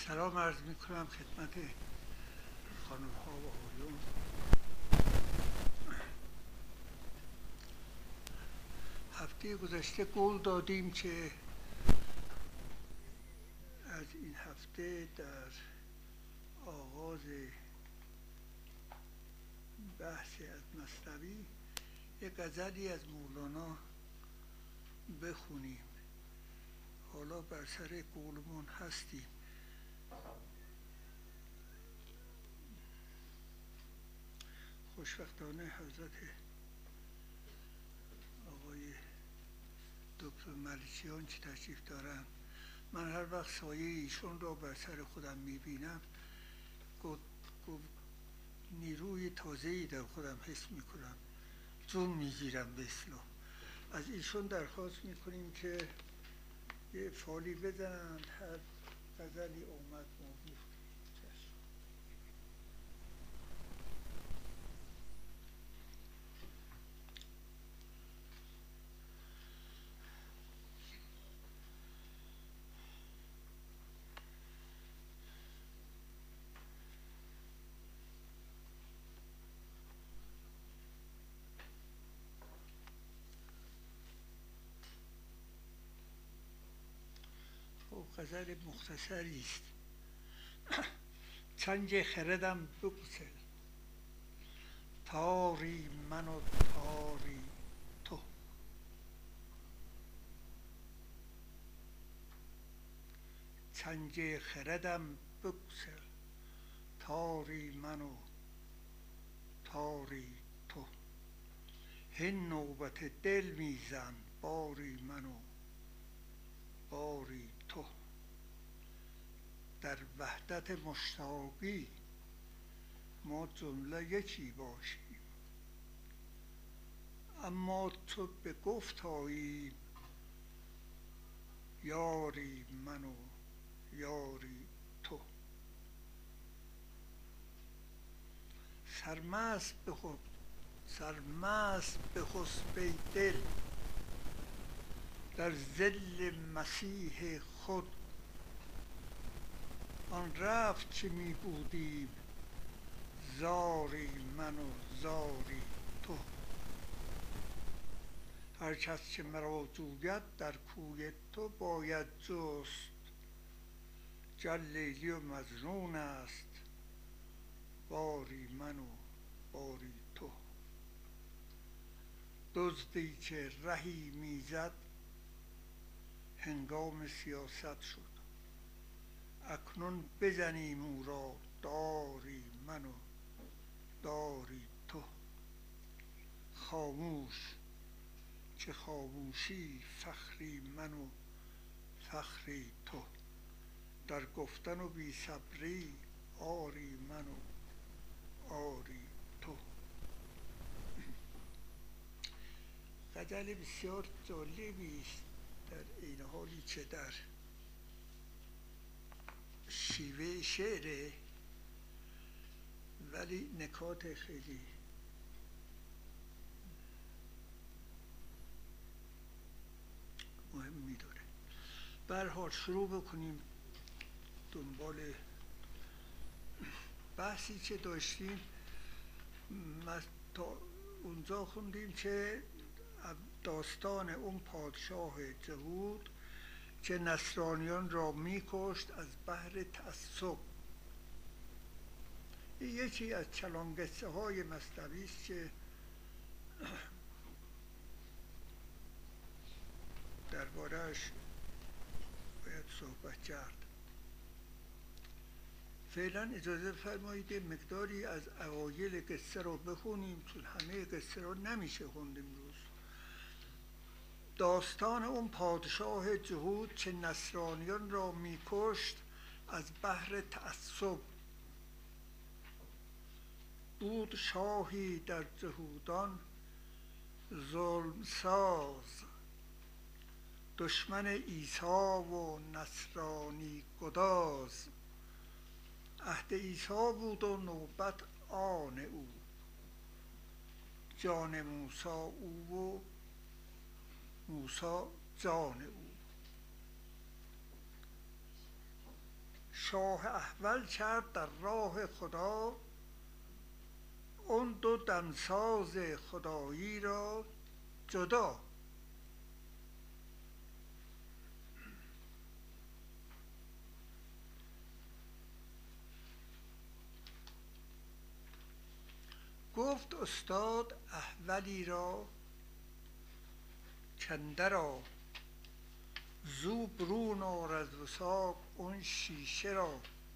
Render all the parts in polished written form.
سلام عرض می کنم خدمت خانم ها و آقایون. هفته گذشته قول دادیم که از این هفته در آغاز بحث از مثنوی یک غزلی از مولانا بخونیم. حالا بر سر قولمون هستیم. خوشبختانه حضرت آقای دکتر ملکیان که تشریف دارن، من هر وقت سایه ایشون را بر سر خودم میبینم نیروی تازه‌ای در خودم حس میکنم، جون میگیرم به اصطلاح. از ایشون درخواست میکنیم که یه فالی بزنند، هر غزلی اومد موضوع. غزل مختصری است. چنگ خردم بگسل، تاری من و تاری تو. چنگ خردم بگسل، تاری من و تاری تو. هین نوبت دل میزن، باری من و باری تو. در وحدت مشتاقی ما جمله یکی باشیم، اما تو به گفت آیی یاری من و یاری تو. سرمست بخسب ای دل، در ظل مسیح خود. آن رفت که می بودیم زاری من و زاری تو. هر کس که مرا جوید در کوی تو باید جست. گر لیلی و مجنون است باری من و باری تو. دزدی که رهی میزد هنگام سیاست شد. اکنون بزنیم او را داری من و داری تو. خاموش که خاموشی فخری من و فخری تو. در گفتن و بی صبری آری من و آری تو. غزل بسیار جالبی است، در این حالی که در شیوه شعره، ولی نکات خیلی مهمی داره. به هر حال شروع بکنیم دنبال بحثی که داشتیم. تا اونجا خوندیم که داستان اون پادشاه جهود که نصرانیان را میکشت از بحر تعصب. یکی از کلانگسته های مثنوی است که درباره‌اش باید صحبت کرد. فعلا اجازه فرمایید مقداری از اوایل قصه رو بخونیم، چون همه قصه رو نمیشه خوند امروز. داستان اون پادشاه جهود که نصرانیان را میکشت از بحر تعصب. بود شاهی در جهودان ظلم ساز، دشمن عیسی و نصرانی گداز. عهد عیسی بود و نوبت آن او، جان موسی او و موسی جان او. شاه احول کرد در راه خدا، اون دو دمساز خدایی را جدا. گفت استاد احولی را کاندرآ، زو برون آر از وثاق اون شیشه را.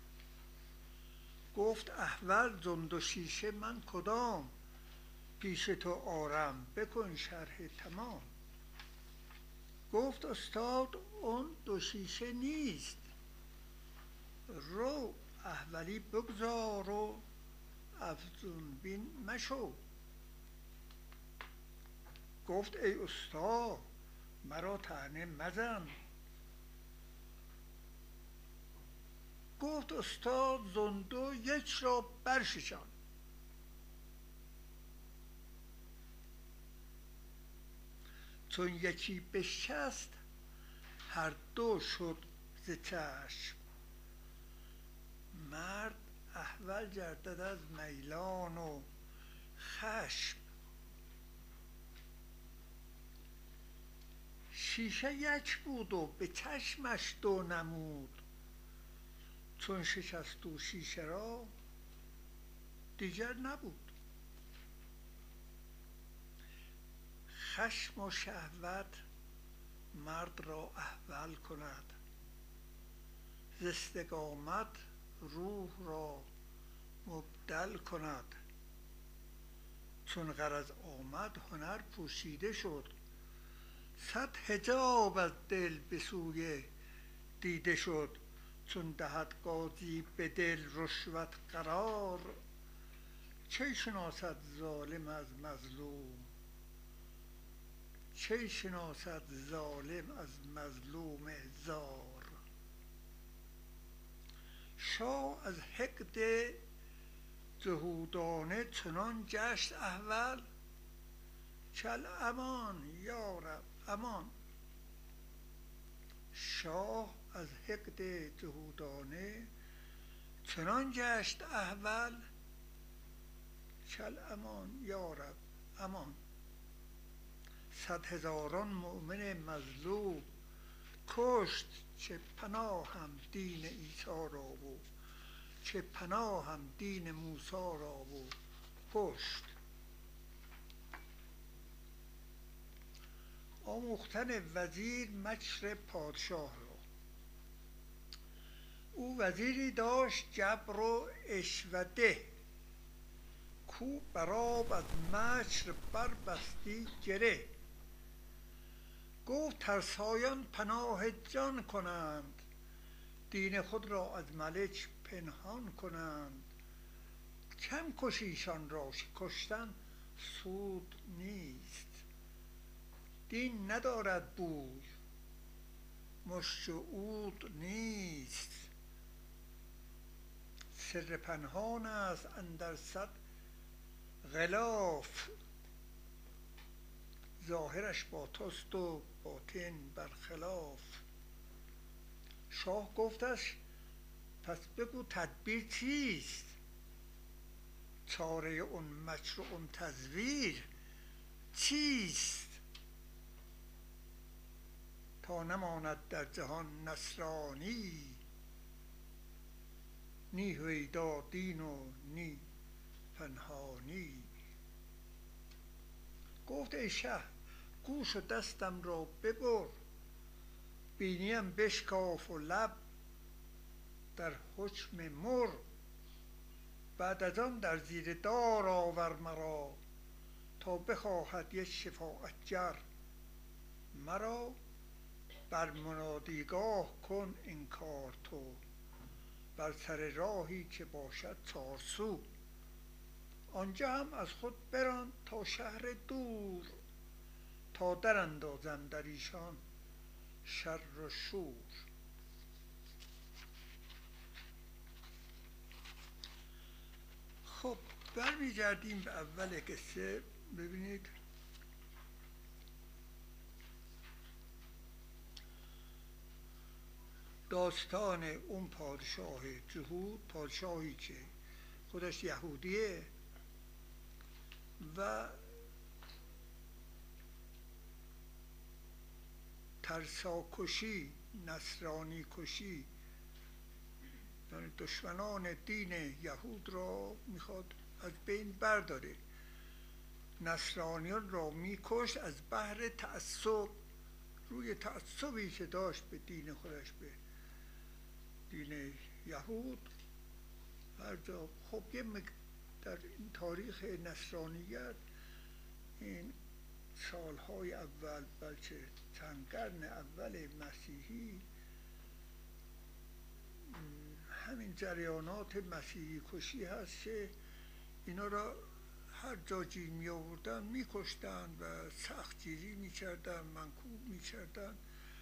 گفت احول زان دو شیشه من کدام، پیش تو آرم بکن شرح تمام. گفت استاد اون دو شیشه نیست، رو احولی بگذار و افزون بین مشو. گفت ای استا مرا طعنه مزن. گفت استاد زان دو یک را برششان. چون یکی بشکست هر دو شد ز چشم. مرد احول گردد از میلان و خشم. شیشه یک بود و به چشمش دو نمود، چون شکست او شیشه را دیگر نبود. خشم و شهوت مرد را احول کند، ز استقامت روح را مبدل کند. چون غرض آمد هنر پوشیده شد، صد حجاب از دل به سوی دیده شد. چون دهد قاضی به دل رشوت قرار، کی شناسد ظالم از مظلوم، کی شناسد ظالم از مظلوم زار. شاه از حقد جهودانه چنان گشت احول، کالامان یا رب امان. شاه از حقد جهودانه چنان گشت احول، کالامان یا رب امان. صد هزاران مؤمن مظلوم کشت، چه پناهم دین عیسی را و چه پناهم دین موسی را و پشت. آموختن وزیر مکر پادشاه را. او وزیری داشت جبر و عشوده، کو بر آب از مکر بربستی گره. گفت ترسایان پناه جان کنند، دین خود را از ملک پنهان کنند. کم کش ایشان را که کشتن سود نیست، دین ندارد بوی مشت و عود نیست. سر پنهان است اندر صد غلاف، ظاهرش با توست و باطن برخلاف. شاه گفتش پس بگو تدبیر چیست، چاره اون مکر و اون تزویر چیست. تا نماند در جهان نصرانی، نی هویدا دین و نی پنهانی. گفت ای شه گوش و دستم را ببر، بینیم بشکاف و لب در حکم مر. بعد از آن در زیر دار آور مرا، تا بخواهد یک شفاعتگر مرا. بر منادیگاه کن انکار تو، بر سر راهی که باشد چارسو. آنجا هم از خود بران تا شهر دور، تا در اندازم در ایشان شر و شور. خب برمیگردیم به اول قصه. ببینید داستان اون پادشاه جهود، پادشاهی که خودش یهودیه و ترساکشی، نصرانی کشی، یعنی دشمنان دین یهود را میخواد از بین برداره، نصرانیان را میکشت از بحر تعصب، روی تعصبی که داشت به دین خودش، به دین یهود. هر جا خب در این تاریخ نصرانیت، این سالهای اول، بلکه چند قرن اول مسیحی، همین جریانات مسیحی کشی هست که اینا را هر جا گیر می آوردن می کشتن و سخت گیری می کردن، منکوب می کردن.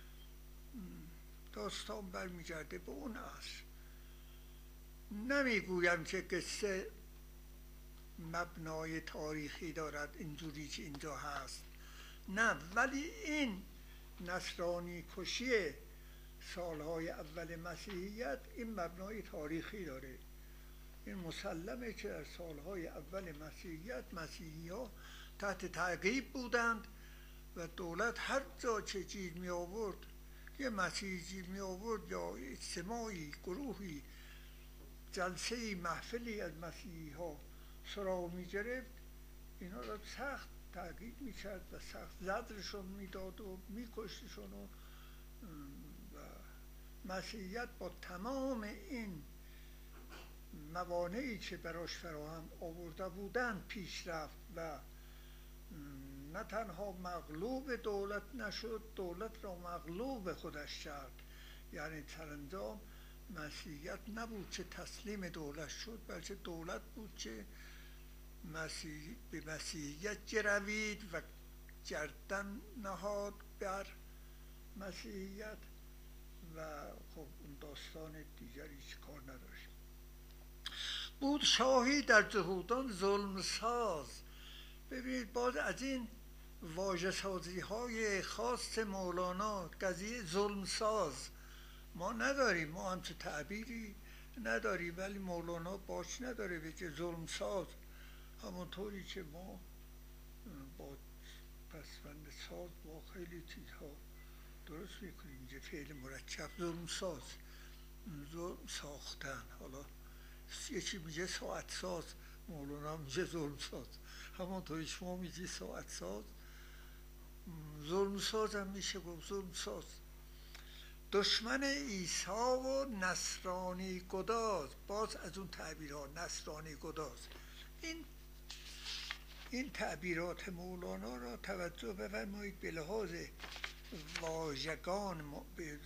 داستان برمیگرده به اون عصر. نمی گویم که قصه مبنای تاریخی دارد اینجوری که اینجا هست، نه، ولی این نصرانی کشی سالهای اول مسیحیت این مبنای تاریخی داره. این مسلمه که در سالهای اول مسیحیت مسیحی‌ها تحت تعقیب بودند و دولت هر جا چه گیر می آورد، یه مسیحی گیر می آورد یا اجتماعی، گروهی، جلسه‌ای، محفلی از مسیحی‌ها سراغ می گرفت، اینا را سخت تعقیب می کرد و سخت زجرشون می داد و می کشتشون. و مسیحیت با تمام این موانعی که براش فراهم آورده بودند پیش رفت و نه تنها مغلوب دولت نشد، دولت را مغلوب خودش کرد. یعنی سرانجام مسیحیت نبود که تسلیم دولت شد، بلکه دولت بود که به مسیحیت گروید و گردن نهاد بر مسیحیت و خب اون داستان دیگری که کار نداشت. بود شاهی در جهودان ظلم ساز. ببینید باز از این واژه سازی های خاص مولانا، قضیه ظلم ساز ما نداریم، ما همچه تعبیری نداریم، ولی مولانا باش نداره بگه ظلم ساز، همونطوری که ما با پسوند ساز با خیلی چیزها درست میکنیم، یه فعل مرکب ظلم ساز، ظلم ساختن. حالا یکی میگه ساعت ساز، مولانا میگه ظلم ساز، همونطوری شما میگی ساعت ساز، ظلم ساز هم میشه گفت ظلم ساز. دشمن عیسی و نصرانی گداز، باز از اون تعبیرها، نصرانی گداز. این تعبیرات مولانا را توجه بفرمایید به لحاظ واژگان،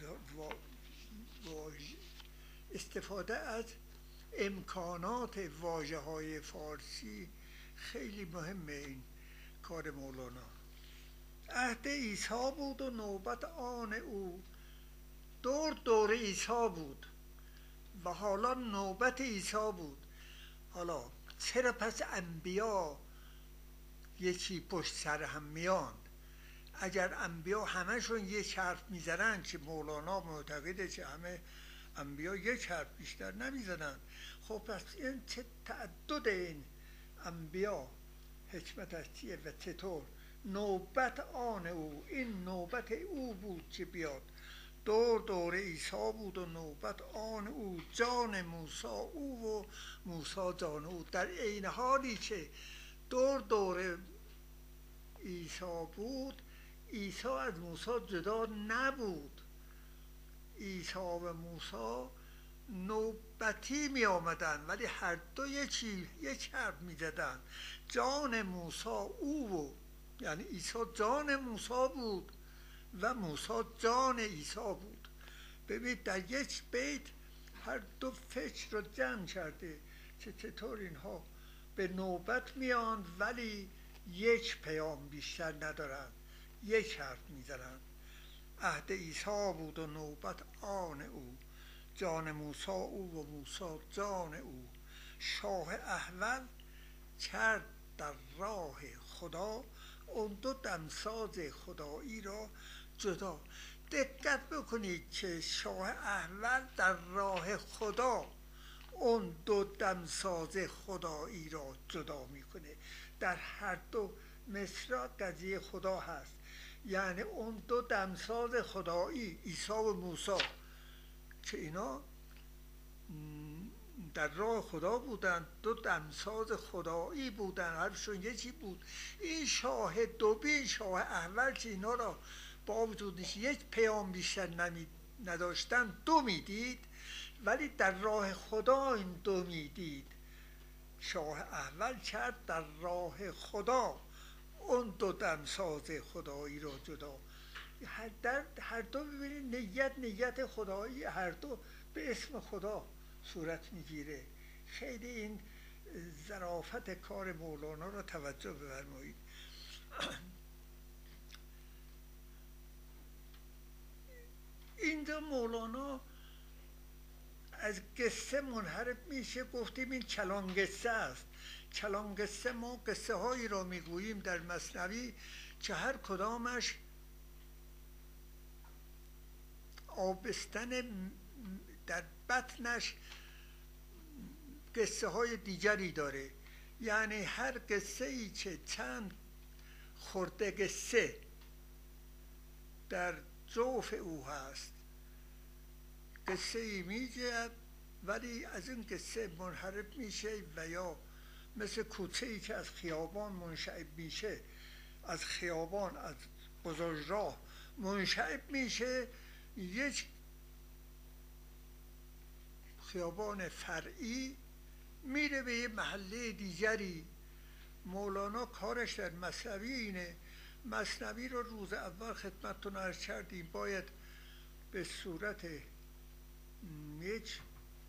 استفاده از امکانات واژه های فارسی خیلی مهمه. این کار مولانا عهد عیسی بود و نوبت آن او، دوره عیسی بود و حالا نوبت عیسی بود. حالا چرا پس انبیا یکی پشت سر هم میاند؟ اگر انبیا همشون یک حرف میزنن، که مولانا معتقده که همه انبیا یک حرف بیشتر نمیزنن، خب پس این چه تعدد این انبیا حکمتش چیه و چطور؟ نوبت آن او، این نوبت او بود که بیاد. دوره عیسی بود و نوبت آن او، جان موسی او و موسی جان او. در عین حالی که دوره عیسی بود، عیسی از موسی جدا نبود. عیسی و موسی نوبتی می آمدن، ولی هر دو یک حرف می زدن. جان موسی او، یعنی عیسی جان موسی بود و موسی جان عیسی بود. ببینید در یک بیت هر دو فکر رو جمع کرده که چطور اینها به نوبت میاند ولی یک پیام بیشتر ندارند، یک حرف میزنند. عهد عیسی بود و نوبت آن او، جان موسی او و موسی جان او. شاه احول کرد در راه خدا، اون دو دمساز خدایی را جدا. دقت بکنید که شاه احول در راه خدا اون دو دمساز خدایی را جدا میکنه. در هر دو مصرع قضیه خدا هست، یعنی اون دو دمساز خدایی عیسی و موسی که اینا در راه خدا بودن، دو دمساز خدایی بودن، حرفشون یکی بود. این شاه دوبین، شاه احول که اینا را با وجودش یک پیام بیشتر نداشتن دو میدید، ولی در راه خدا این دو میدید. شاه احول کرد در راه خدا اون دو دمساز خدایی را جدا. در هر دو ببینید نیت خدایی، هر دو به اسم خدا صورت میگیره. خیلی این ظرافت کار مولانا را توجه بفرمایید. اینجا مولانا از قصه منحرف میشه. گفتیم این کلان قصه است. کلان قصه، ما قصه هایی را میگوییم در مثنوی که هر کدامش آبستن در بطنش قصه های دیگری داره. یعنی هر قصه ای که چند خرده قصه در جوف او هست، قصه ای میگه ولی از این قصه منحرف میشه، و یا مثل کوچه ای که از خیابان منشعب میشه، از خیابان، از بزرگراه منشعب میشه، یک خیابان فرعی میره به یه محله دیگری. مولانا کارش در مثنوی اینه. مثنوی رو روز اول خدمتتون عرض کردیم، باید به صورت یک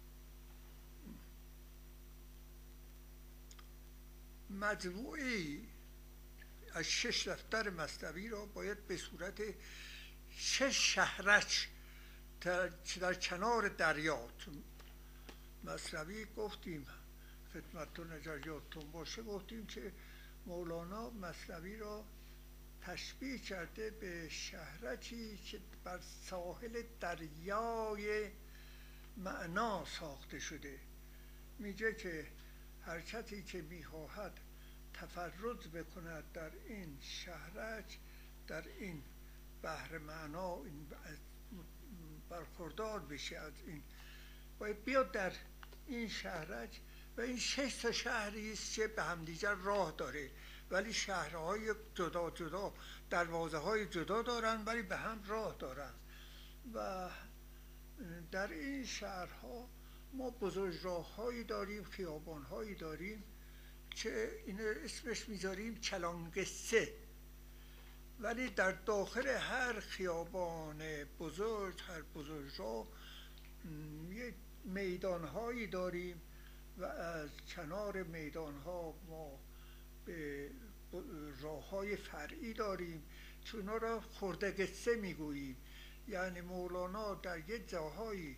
مجموعی از 6 دفتر مثنوی را باید به صورت 6 شهرک در کنار دریا. مثنوی گفتیم خدمتتون اگر یادتون باشه، گفتیم که مولانا مثنوی را تشبیه کرده به شهرکی که بر ساحل دریای معنا ساخته شده. میگه که هر کسی که میخواهد تفرج بکند در این شهرک، در این بحر معنا، این برخوردار بشه از این، باید بیاد در این شهرک. و این 6 تا شهری است که به همدیگر راه داره، ولی شهرهای جدا جدا، دروازه های جدا دارن ولی به هم راه دارن. و در این شهرها ما بزرگراه‌هایی داریم، خیابان‌هایی داریم که این اسمش میذاریم کلان قصه. ولی در داخل هر خیابان بزرگ، هر بزرگراه، یک میدان‌هایی داریم و از کنار میدان‌ها ما به راه‌های فرعی داریم که اونا را خرده قصه میگوییم. یعنی مولانا در یک جاهایی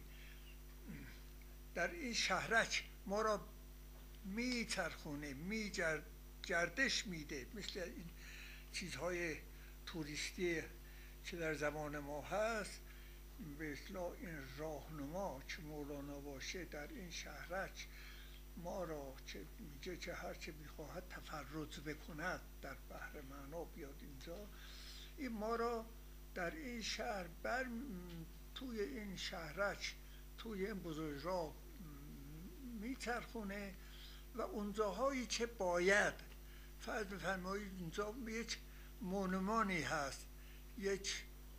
در این شهرک ما را میچرخونه، گردش میده، مثل این چیزهای توریستی که در زمان ما هست. به اصطلاح این راهنما که مولانا باشه در این شهرک ما را که میگه که هر که میخواهد تفرج بکند در بحر معنا بیاد اینجا، این ما را در این شهر توی این شهرک، توی این بزرگراه میچرخونه. و اونجاهایی که باید، فرض بفرمایید اینجا یک مونومانی هست، یک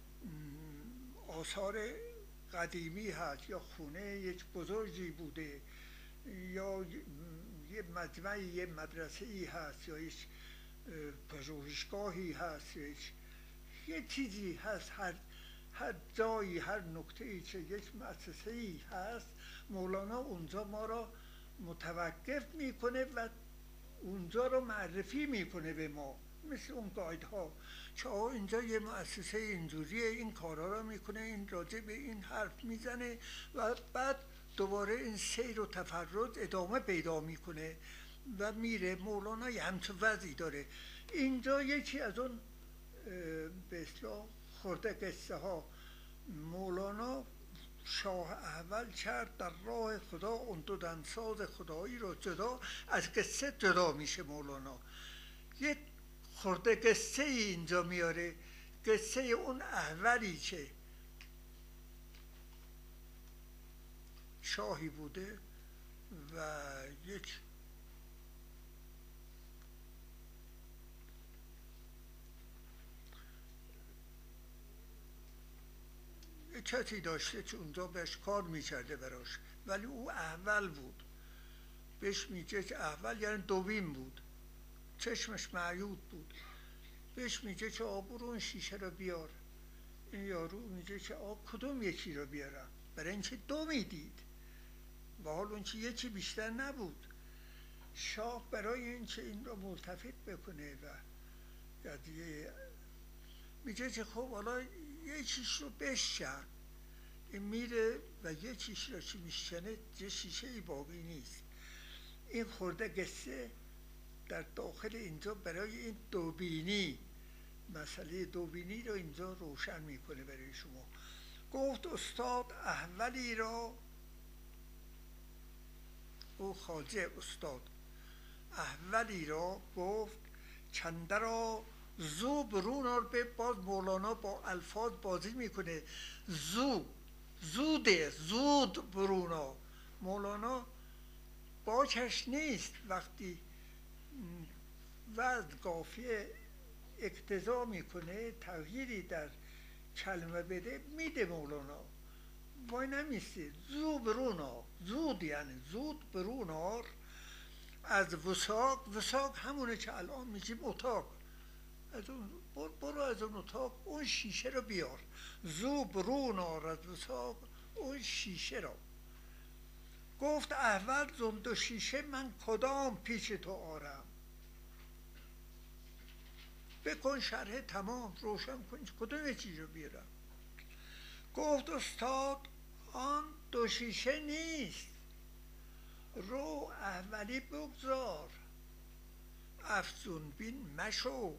آثار قدیمی هست، یا خونه یک بزرگی بوده، یا یه مجمعی، یه مدرسه‌ای هست، یا یک پژوهشگاهی هست، یا یه چیزی هست، هر جایی، هر نکته‌ای که یک مؤسسه‌ای هست، مولانا اونجا ما را متوقف میکنه و اونجا رو معرفی میکنه به ما، مثل اون گایدها که اینجا یه مؤسسه اینجوریه، این کارها رو میکنه، این راجع به این حرف میزنه، و بعد دوباره این سیر و تفرج ادامه پیدا میکنه و میره. مولانا یه همچون وضعی داره. اینجا یکی از اون به اصطلاح خرده قصه ها مولانا شاه احول کرد در راه خدا اون دو دمساز خدایی رو جدا از قصه جدا میشه. مولانا یه خورده قصه ای اینجا میاره، قصه اون احولی که شاهی بوده و یک کسی داشته که اونجا بهش کار میکرده براش، ولی او احول بود، بهش میگه که احول یعنی دوبین بود، چشمش معیوب بود، بهش میگه که برو اون شیشه رو بیار. این یارو میگه که کدوم یکی رو بیارم، برای اینکه دو میدید و حال اون که یکی بیشتر نبود. شاه برای اینکه این رو ملتفت بکنه و یه میگه که خب حالا یکیش رو بشکن. این میره و یکیش رو که میشکنه یه شیشه ای باقی نیست. این خورده قصه در داخل اینجا برای این دوبینی، مسئله دوبینی رو اینجا روشن میکنه برای شما. گفت استاد احولی را، او خواجه استاد احولی را گفت چنده را زو برون آر. به باز مولانا با الفاظ بازی میکنه. زوده، زود برون آر. مولانا باکش نیست وقتی وزن قافیه اقتضا میکنه تغییری در کلمه بده میده. مولانا وای نمیسته. زو برون آر، زود یعنی زود برون آر از وثاق. وثاق همونه که الان میگیم اتاق. از اون برو از اون اتاق اون شیشه رو بیار. زو برون آر از وثاق اون شیشه رو. گفت احول زون دو شیشه من کدام پیش تو آرم. بکن شرح تمام، روشن کن کدوم یکی رو بیارم. گفت استاد آن دو شیشه نیست، رو احولی بگذار افزون بین مشو.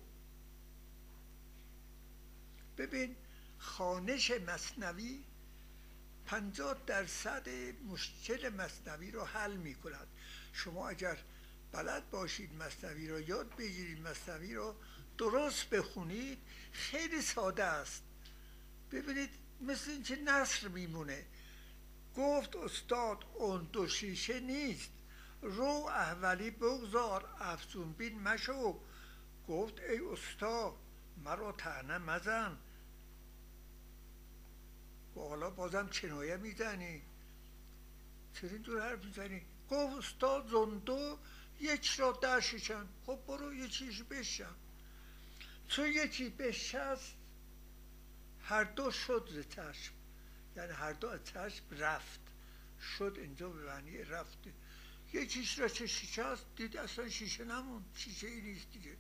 ببین خوانش مثنوی 50% مشکل مثنوی رو حل می کند. شما اگر بلد باشید مثنوی رو یاد بگیرید، مثنوی رو درست بخونید، خیلی ساده است. ببینید مثل اینکه نثر میمونه. گفت استاد اون دو شیشه نیست، رو احولی بگذار افزون بین مشو. گفت ای استاد مرا طعنه مزن. و حالا بازم کنایه میزنی، چرا اینجور حرف میزنی؟ گفت استاد زندو یک را در شکن. خب برو یکیش بشکن. چون یکی بشکست هر دو شد ز چشم، یعنی هر دو از چشم رفت. شد اینجا به معنی رفته. یکیش را چه شکست دید اصلا شیشه نموند، شیشه ای نیست دیگه.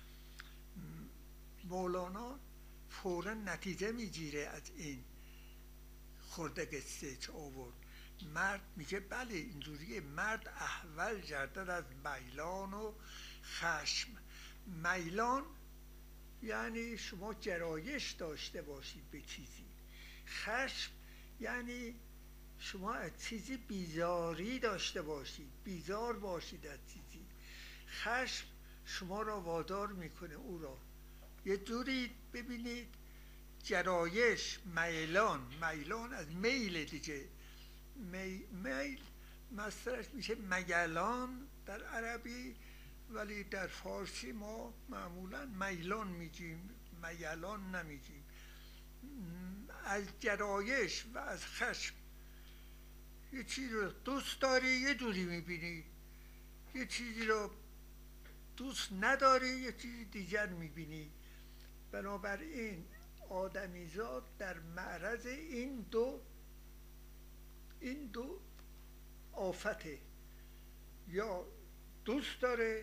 مولانا فورا نتیجه میگیره از این خورده قصه چه آورد. مرد میگه بله اینجوریه، مرد احول گردد از میلان و خشم. میلان یعنی شما گرایش داشته باشید به چیزی. خشم یعنی شما از چیزی بیزاری داشته باشید، بیزار باشید از چیزی. خشم شما را وادار میکنه او را یه جوری ببینید. گرایش، میلان، میلان از میل دیگه. میل مصدرش میشه میلان در عربی، ولی در فارسی ما معمولا میلان میگیم، میلان نمیگیم. از گرایش و از خشم یه چیزی رو دوست داری یه جوری میبینی، یه چیزی رو دوست نداری یه چیزی دیگر میبینی. بنابراین آدمیزاد در معرض این دو آفته. یا دوست داره،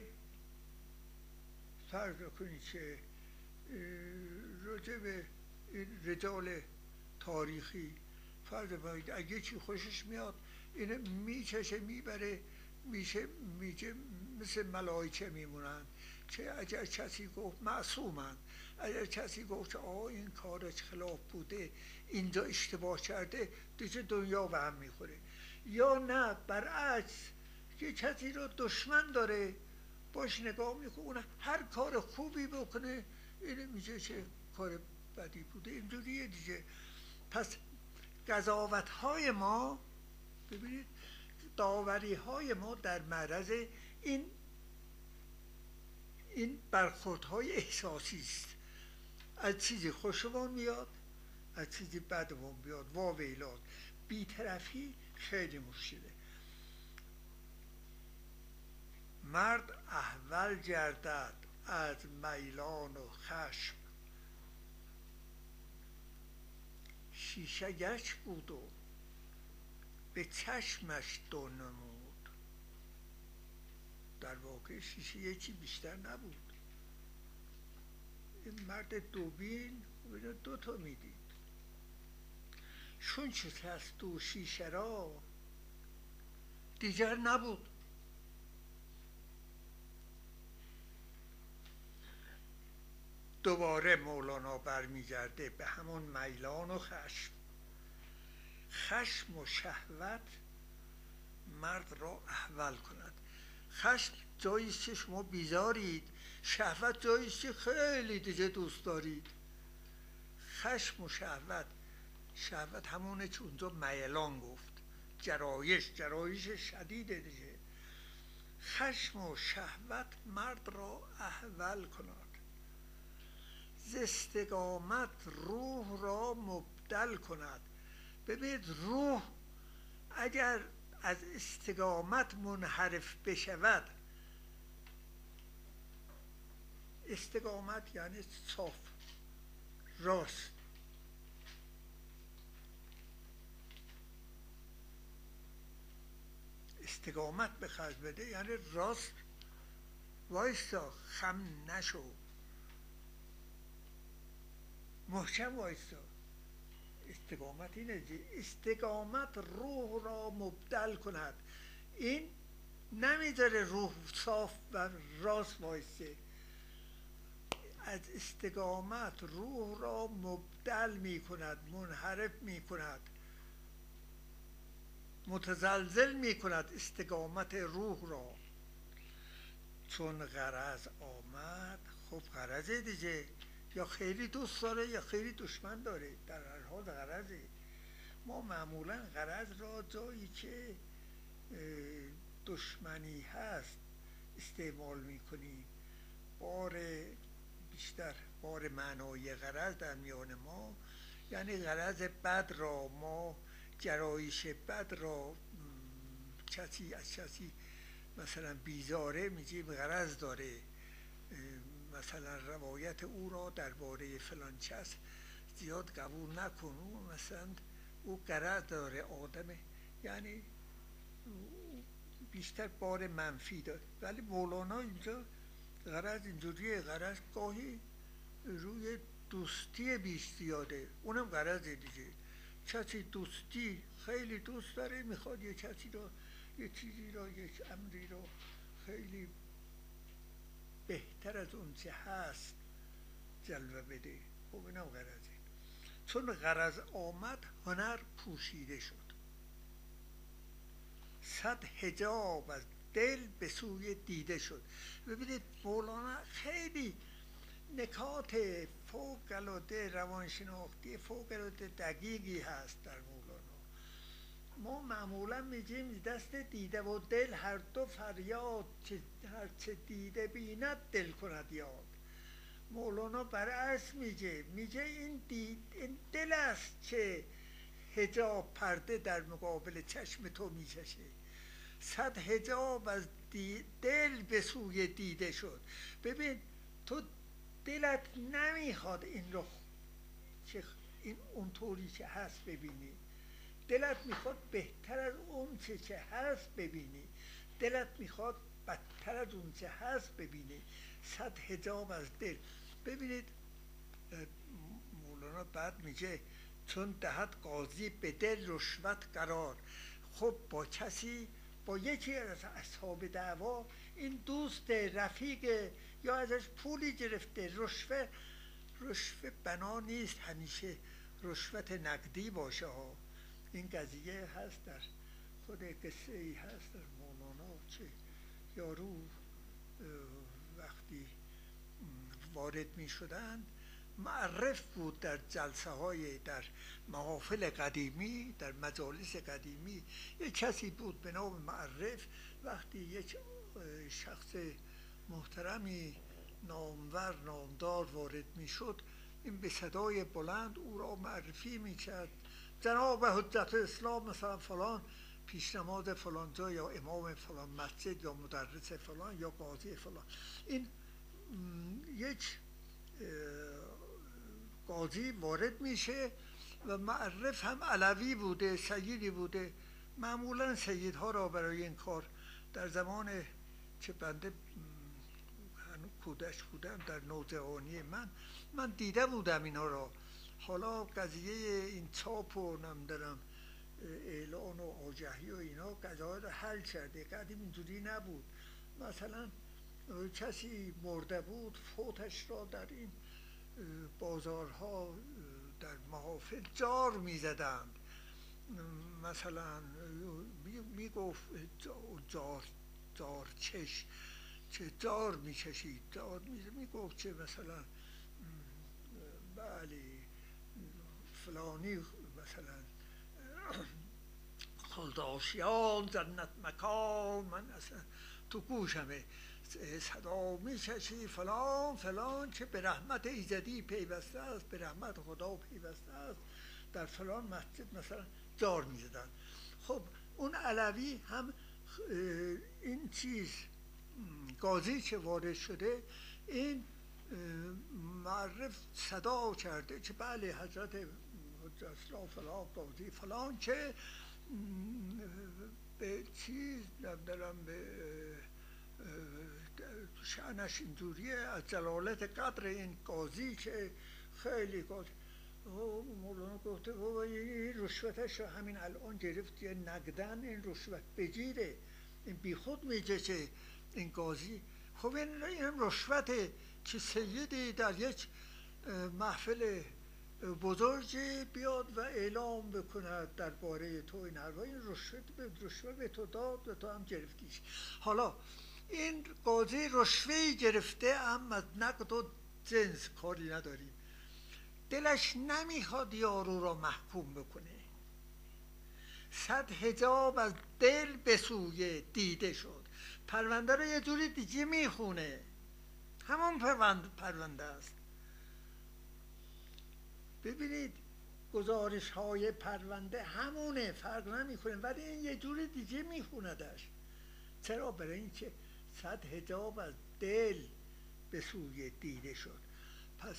فرض کنید که راجع به رجال تاریخی فرض کنید اگه چی خوشش میاد اینه میچشه میبره، میشه مثل ملائکه میمونن. که اگر کسی گفت معصومند، اگر کسی گفت که این کارش خلاف بوده، اینجا اشتباه کرده، دیگه دنیا به هم میخوره. یا نه برعکس، که کسی رو دشمن داره، باش نگاه میکنه، اون هر کار خوبی بکنه اینه میگه که کار بدی بوده، اینجوریه دیگه. پس قضاوت های ما، ببینید داوری های ما در معرض این برخوردهای احساسی است. از چیزی خوشمون میاد، از چیزی بدمون بیاد، واویلات. بیطرفی خیلی مشکله. مرد احول گردد از میلان و خشم، شیشه گچ بود و به چشمش دو نمود. در واقع شیشه یکی بیشتر نبود. این مرد دوبین دو تا میدید. چون شکست و شیشه را دیگر نبود. دوباره مولانا برمیگرده به همون میلان و خشم. خشم و شهوت مرد را احول کند. خشم جاییست که شما بیزارید، شهوت جاییست که خیلی دیگه دوست دارید. خشم و شهوت همونه که اونجا میلان گفت، جرایش شدیده دیگه. خشم و شهوت مرد را احول کند، ز استقامت روح را مبدل کند. ببینید روح اگر از استقامت منحرف بشود، استقامت یعنی صاف، راست. استقامت به خرج بده یعنی راست وایستا، خم نشو، محکم وایستا. استقامت اینه، استقامت روح را مبدل کند. این نمیذاره روح صاف و راست وایسته. از استقامت روح را مبدل می کند، منحرف می کند، متزلزل می کند استقامت روح را. چون غرض آمد، خب غرضه دیگه، یا خیلی دوست داره یا خیلی دشمن داره، در هر حال غرضه. ما معمولا غرض را جایی که دشمنی هست استعمال میکنیم. بیشتر بار معنای غرض در میان ما یعنی غرض بد را، ما جرایش بد را، کسی از کسی مثلا بیزاره میگیم غرض داره، مثلا روایت او را درباره فلان کس زیاد قبول نکن، او مثلا او غرض داره، آدمه، یعنی بیشتر بار منفی داره. ولی مولانا اینجا غرض اینجوریه، غرض گاهی روی دوستی بیش زیاده، اونم غرض دیگه. کسی دوستی خیلی دوست داره، میخواد یه کسی رو، یه چیزی رو، یک امری رو خیلی بهتر از اون چه هست جلوه بده. خب اینم غرضه. چون غرض آمد هنر پوشیده شد، صد حجاب از دل به سوی دیده شد. ببینید مولانا خیلی نکات فوق‌العاده روانشناختی فوق‌العاده دقیقی هست در مولانا. ما معمولا میگیم دست دیده و دل هر دو فریاد، هر چه دیده بیند دل کند یاد. مولانا برعکس میگه این دل است که حجاب، پرده در مقابل چشم تو میکشه. صد حجاب از دل به سوی دیده شد. ببین تو دلت نمیخواد این رو که این اونطوری که هست ببینی، دلت میخواد بهتر از اون که هست ببینی، دلت میخواد بدتر از اون که هست ببینی. صد حجاب از دل. ببینید مولانا بعد میگه چون دهد قاضی به دل رشوت قرار. خب با یکی از اصحاب دعوا، این دوست رفیق یا ازش پولی گرفته. رشوه بنا نیست همیشه رشوت نقدی باشه ها. این قضیه هست در خود قصه ای هست در مولانا که یارو وقتی وارد می شدند معرف بود در جلسه های در محافل قدیمی، در مجالس قدیمی یک کسی بود به نام معرف. وقتی یک شخص محترمی نامور نامدار وارد می شد، این به صدای بلند او را معرفی می کرد: جناب حجت اسلام مثلا فلان پیشنماز فلان جا، یا امام فلان مسجد، یا مدرس فلان، یا قاضی فلان. این یک قاضی وارد میشه و معرف هم علوی بوده، سیدی بوده. معمولا سیدها را برای این کار در زمان که بنده کودک بودم، در نوجوانی من دیده بودم اینا را. حالا قضیه این چاپ و نمیدونم اعلان و آجهی و اینا قضایا رو حل کرده. قدیم اینجوری نبود. مثلا کسی مرده بود، فوتش را در این بازارها در محافل جار میزدند. مثلا میگفت جارچش چه جار میچشید، جار میگفت چه مثلا بله فلانی مثلا خلداشیان جنت مکان. من اصلا تو گوشمه صدا میچشی فلان فلان که به رحمت ایزدی پیوسته است، به رحمت خدا پیوسته است، در فلان مسجد مثلا جار میزدن. خب اون علوی هم این چیز قاضی که وارد شده، این معرف صدا کرده که بله حضرت اسلام فلان قاضی فلان که به چیز نمیدارم به شأنش اینجوریه، از جلالت قدر این قاضی که خیلی قاضی. مولانا گفته بابا این رشوتش رو همین الان گرفت، یه نقدن این رشوت بگیره، این بی خود میگه که این قاضی. خب این هم رشوته که سیدی در یک محفل بزرگی بیاد و اعلام بکند درباره تو این حرفا. این رشوه به تو داد و تو هم گرفتیش. حالا این قاضی رشوه‌ای گرفته، هم از نقد و جنس کاری نداریم، دلش نمیخواد یارو را محکوم بکنه. 100 حجاب از دل به سوی دیده شد. پرونده رو یه جوری دیگه میخونه، همون پرونده است. ببینید گزارش های پرونده همونه، فرق نمیکنه، ولی این یه جوری دیگه میخوندش. چرا؟ برای اینکه 100 حجاب از دل به سوی دیده شد. پس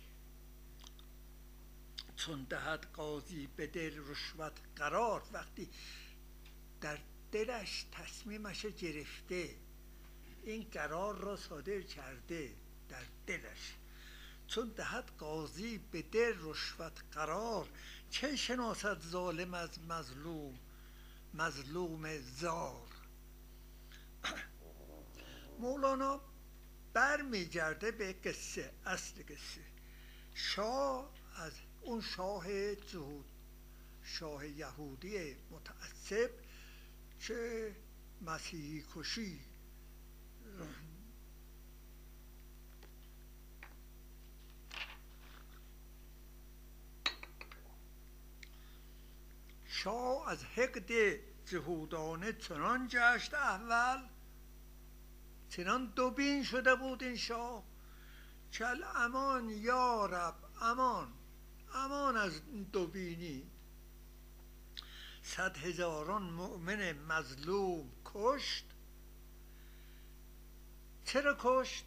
چون دهد قاضی به دل رشوت قرار، وقتی در دلش تصمیمش گرفته، این قرار را صادر کرده در دلش. چون دهد قاضی به دل رشوت قرار، چه شناسد ظالم از مظلوم زار. مولانا برمیگرده به قصه، اصل قصه. شاه از اون شاه یهودی متعصب که مسیحی کشی شاه از حقد جهودانه چنان جشت احول، چنان دوبین شده بود این شاه که امان یا رب، امان از دوبینی. 100 هزاران مؤمن مظلوم کشت. چرا کشت؟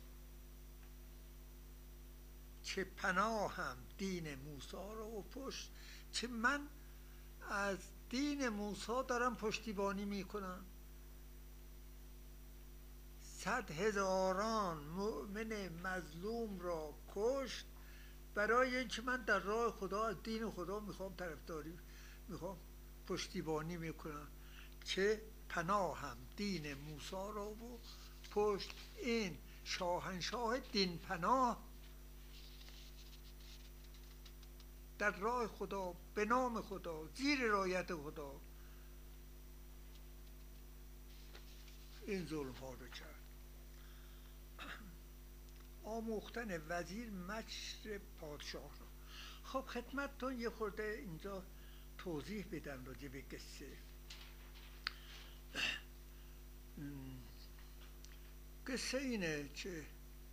که پناهم دین موسی رو پشت، که من از دین موسی دارم پشتیبانی میکنم. 100 هزاران مؤمن مظلوم را کشت برای اینکه من در راه خدا از دین خدا میخوام طرفداری، میخوام پشتیبانی میکنم، که پناهم دین موسی را و پشت. این شاهنشاه دین پناه، در راه خدا به نام خدا زیر رایت خدا این ظلم ها رو کرد. آموختن وزیر مکر پادشاه را. خب خدمتتون یه خورده اینجا توضیح بدم راجع به قصه. قصه اینه که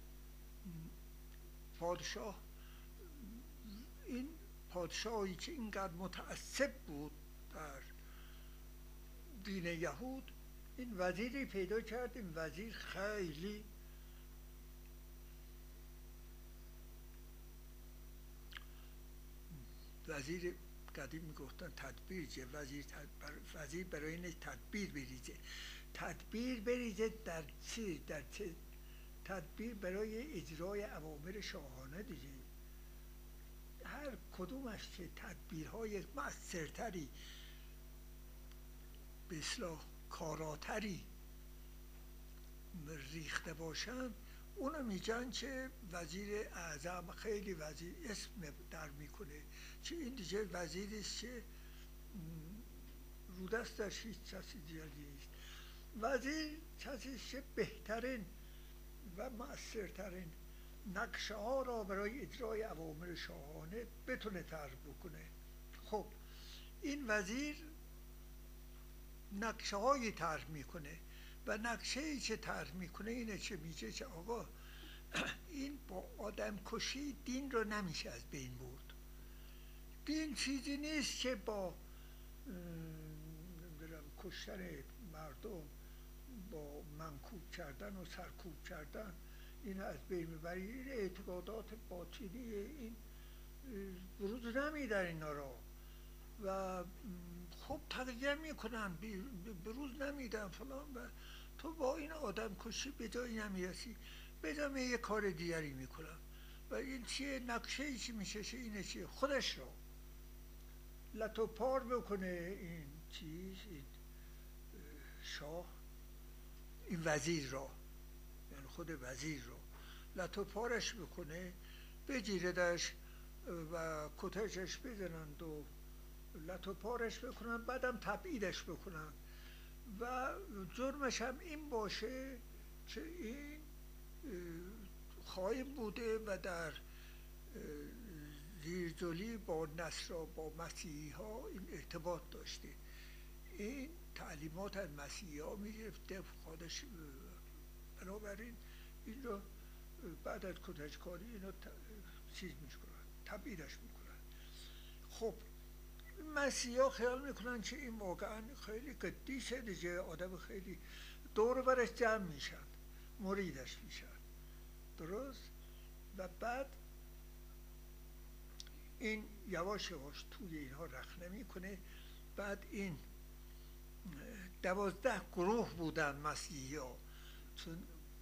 پادشاه، این پادشاهی که اینقدر متعصب بود در دین یهود، این وزیری پیدا کرد. این وزیر خیلی وزیر قدیم میگفتن تدبیر، وزیر برای این تدبیر بریزه. تدبیر بریزه در چی؟ در چه؟ تدبیر برای اجرای اوامر شاهانه دیگه. هر کدومش که تدبیرهای مؤثرتری، به اصطلاح کاراتری ریخته باشن، اونو میگن که وزیر اعظم. خیلی وزیر اسم در میکنه که این دیگه وزیری است که رو دستش هیچ کسی دیگه نیست. وزیر کسی است که بهترین و مؤثرترین نقشه ها را برای اجرای اوامر شاهانه بتونه طرح بکنه. خب این وزیر نقشه هایی طرح میکنه و نقشه ای که طرح میکنه اینه که میگه که آقا این با آدم کشی دین رو نمیشه از بین برد. دین چیزی نیست که با کشتن مردم، با منکوب کردن و سرکوب کردن این از بین میبری. این اعتقادات باطنی، این بروز نمیدن اینا را و خب تغییر میکنن، بروز نمیدن فلان. و تو با این آدم کشی به جایی نمیرسی، به جای یه کار دیگری میکنم. و این چیه؟ نقشه ای چی میشه؟ اینه چیه؟ خودش را لطوپار بکنه این چیز، این شاه، این وزیر را، یعنی خود وزیر را لطوپارش بکنه، بگیردش و کتشش بزنند و لطوپارش بکنن، بعدم تبعیدش بکنن و جرمش هم این باشه که این خائن بوده و در زیرجلی با نصرا، با مسیحی ها این ارتباط داشته، این تعلیمات از مسیحی ها میگرفته خودش. بنابراین این رو بعد از کتشکاری اینو چیز میکنن، تبعیدش میکنن. خب مسیحی ها خیال میکنن که این واقعا خیلی قدیسه دیگه، آدم خیلی دور برش جمع میشن، مریدش میشن، درست؟ و بعد این یواش یواش توی اینها رخنه میکنه. بعد این 12 گروه بودن مسیحی ها، چون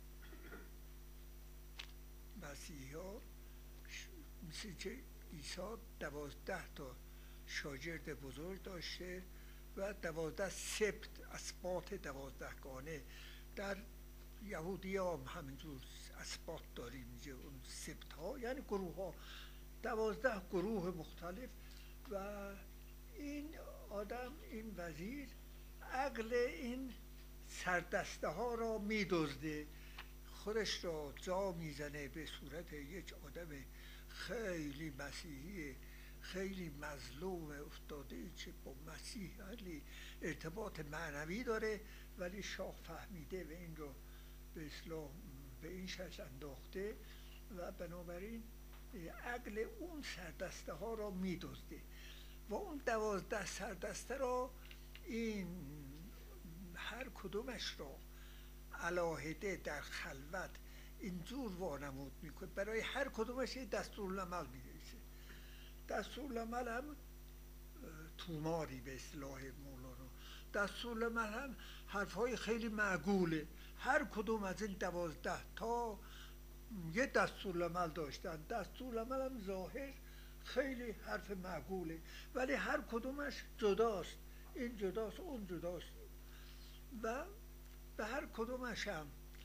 مسیحی ها مثل که عیسی 12 تا شاگرد بزرگ داشته و 12 سبت، اسباط 12 گانه. در یهودی ها هم همینجور اسباط داریم، میگه اون سبت ها یعنی گروه ها، 12 گروه مختلف. و این آدم، این وزیر، عقل این سردسته ها را میدزده، خودش را جا میزنه به صورت یک آدم خیلی مسیحی، خیلی مظلوم افتاده که با مسیح ارتباط معنوی داره، ولی شاه فهمیده و این رو به اصطلاح به این شکل انداخته و بنابراین عقل اون سردسته ها را میدزده و اون 12 سردسته را این هر کدومش را علاهده در خلوت اینجور وانمود میکنه، برای هر کدومش یه دستورالعمل می‌نویسه. دستورالعمل هم توماری به اصطلاح مولانا، دستورالعمل هم حرفهای خیلی معقوله. هر کدوم از این 12 تا یه دستورالعمل داشتن، دستورالعمل هم ظاهر خیلی حرف معقوله ولی هر کدومش جداست، این جداست اون جداست و به هر کدومش هم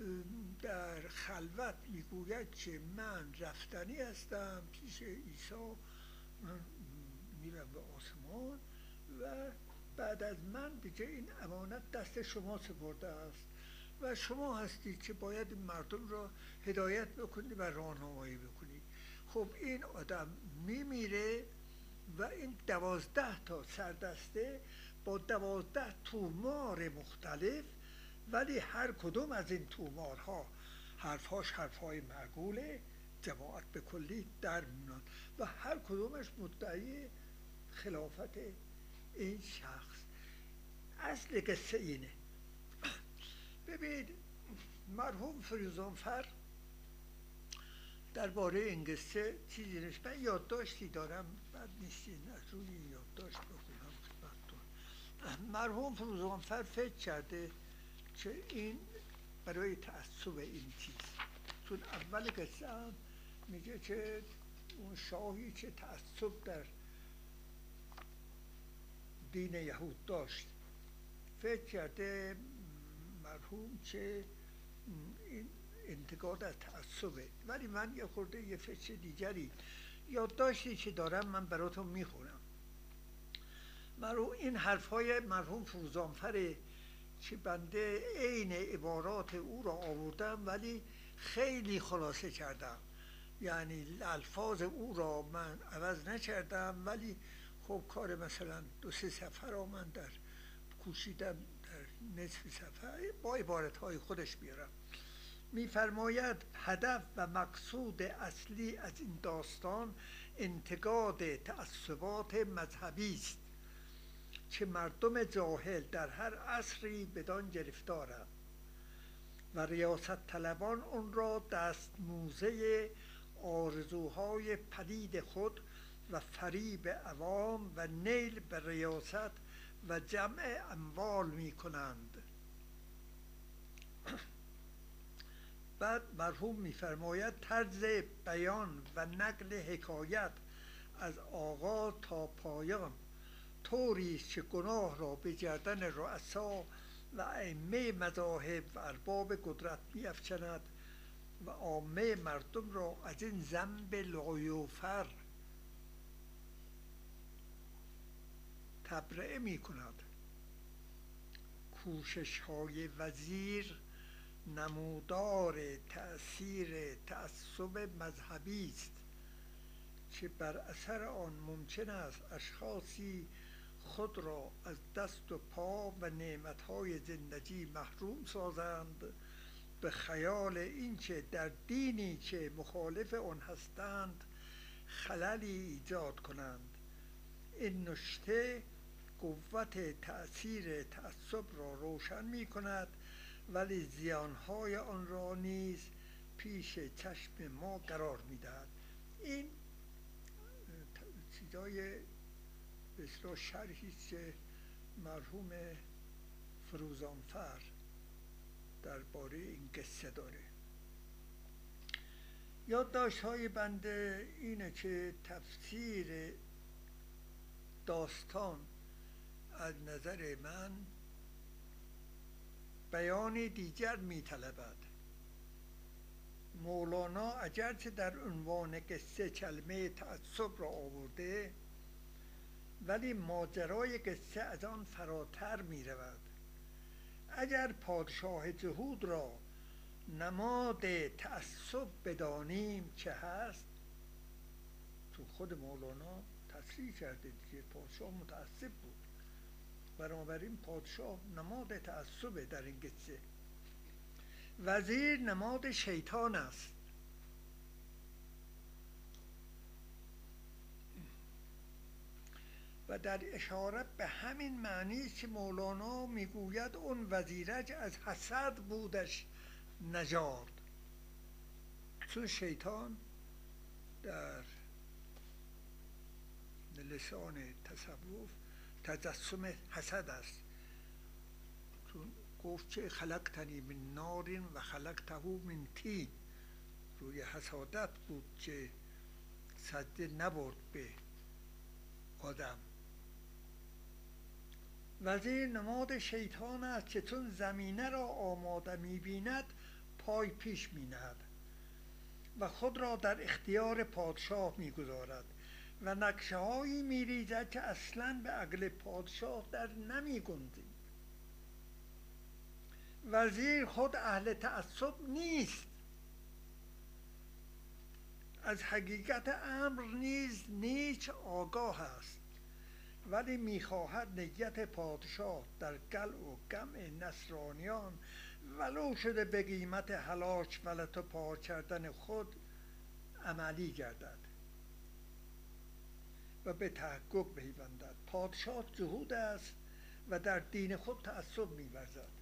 در خلوت میگوید که من رفتنی هستم پیش عیسی، من میرم به آسمان و بعد از من دیگه این امانت دست شما سپرده است و شما هستید که باید این مردم را هدایت بکنید و راهنمایی بکنید. خب این آدم میمیره و این 12 تا سردسته با 12 تومار مختلف، ولی هر کدوم از این تومارها حرفهاش حرفهای معقوله، جماعت به کلی در میان و هر کدومش مدعی خلافت این شخص. اصل قصه اینه. ببین مرحوم فروزانفر درباره این قصه چیزی نیست. من یادداشتی دارم، بد نیستین از روی این یادداشت بخونم خدمتتون. مرحوم فروزانفر فکر کرده که این برای تعصب این چیز، چون اول قصه هم میگه که اون شاهی که تعصب در دین یهود داشت، فکر کرده مرحوم که این انتقاد از تعصبه. ولی من یه خورده یه فکر دیگری، یادداشتی که دارم من براتون میخونم. این حرفهای مرحوم فروزانفره که بنده عین عبارات او را آوردم ولی خیلی خلاصه کردم، یعنی الفاظ او را من عوض نکردم، ولی خب کار مثلا 2-3 صفحه را من در کوشیدم در نصف صفحه با عبارتهای خودش بیارم. می‌فرماید هدف و مقصود اصلی از این داستان انتقاد تعصبات مذهبی است که مردم جاهل در هر عصری بدان گرفتارند و ریاست طلبان اون را دستموزه آرزوهای پلید خود و فریب عوام و نیل به ریاست و جمع اموال می کنند. بعد مرحوم می‌فرماید طرز بیان و نقل حکایت از آغاز تا پایان طوری است که گناه را به گردن رؤسا و ائمه مذاهب و ارباب قدرت می‌افکند و عامه مردم را از این ذنب لایوفر تبرئه می‌کند. کوشش‌های وزیر نمودار تأثیر تعصب مذهبی است که بر اثر آن ممکن است اشخاصی خود را از دست و پا و نعمتهای زندگی محروم سازند به خیال اینکه در دینی که مخالف آن هستند خللی ایجاد کنند. این نکته قوت تأثیر تعصب را روشن می کند، ولی زیانهای آن را نیز پیش چشم ما قرار می دهد. این چیزای به اصطلاح شرحی است که مرحوم فروزانفر درباره این قصه داره. یادداشت‌های بنده اینه که تفسیر داستان از نظر من بیان دیگر می‌طلبد. مولانا اگرچه در عنوان قصه کلمه تعصب را آورده، ولی ماجرای قصه از آن فراتر می‌رود. اگر پادشاه جهود را نماد تعصب بدانیم که هست، تو خود مولانا تصریح کرده دیگه پادشاه متعصب بود، بنابراین پادشاه نماد تعصب در این قصه. وزیر نماد شیطان است. و در اشارت به همین معنی که مولانا میگوید اون وزیرک از حسد بودش نژاد، چون شیطان در لسان تصوف تجسم حسد است، چون گفت که خلقتنی من نار و خلقته من طین، روی حسادت بود که سجده نبرد به آدم. وزیر نماد شیطان است که چون زمینه را آماده می‌بیند پای پیش می نهد و خود را در اختیار پادشاه می گذارد و نقشه هایی می ریزد که اصلا به عقل پادشاه در نمی گنجد. وزیر خود اهل تعصب نیست، از حقیقت امر نیز نیک آگاه است، ولی میخواهد نیت پادشاه در قلع و قمع نصرانیان ولو شده به قیمت هلاک و لطو کردن خود عملی گردد و به تحقق پیوندد. پادشاه جهود است و در دین خود تعصب می‌ورزد،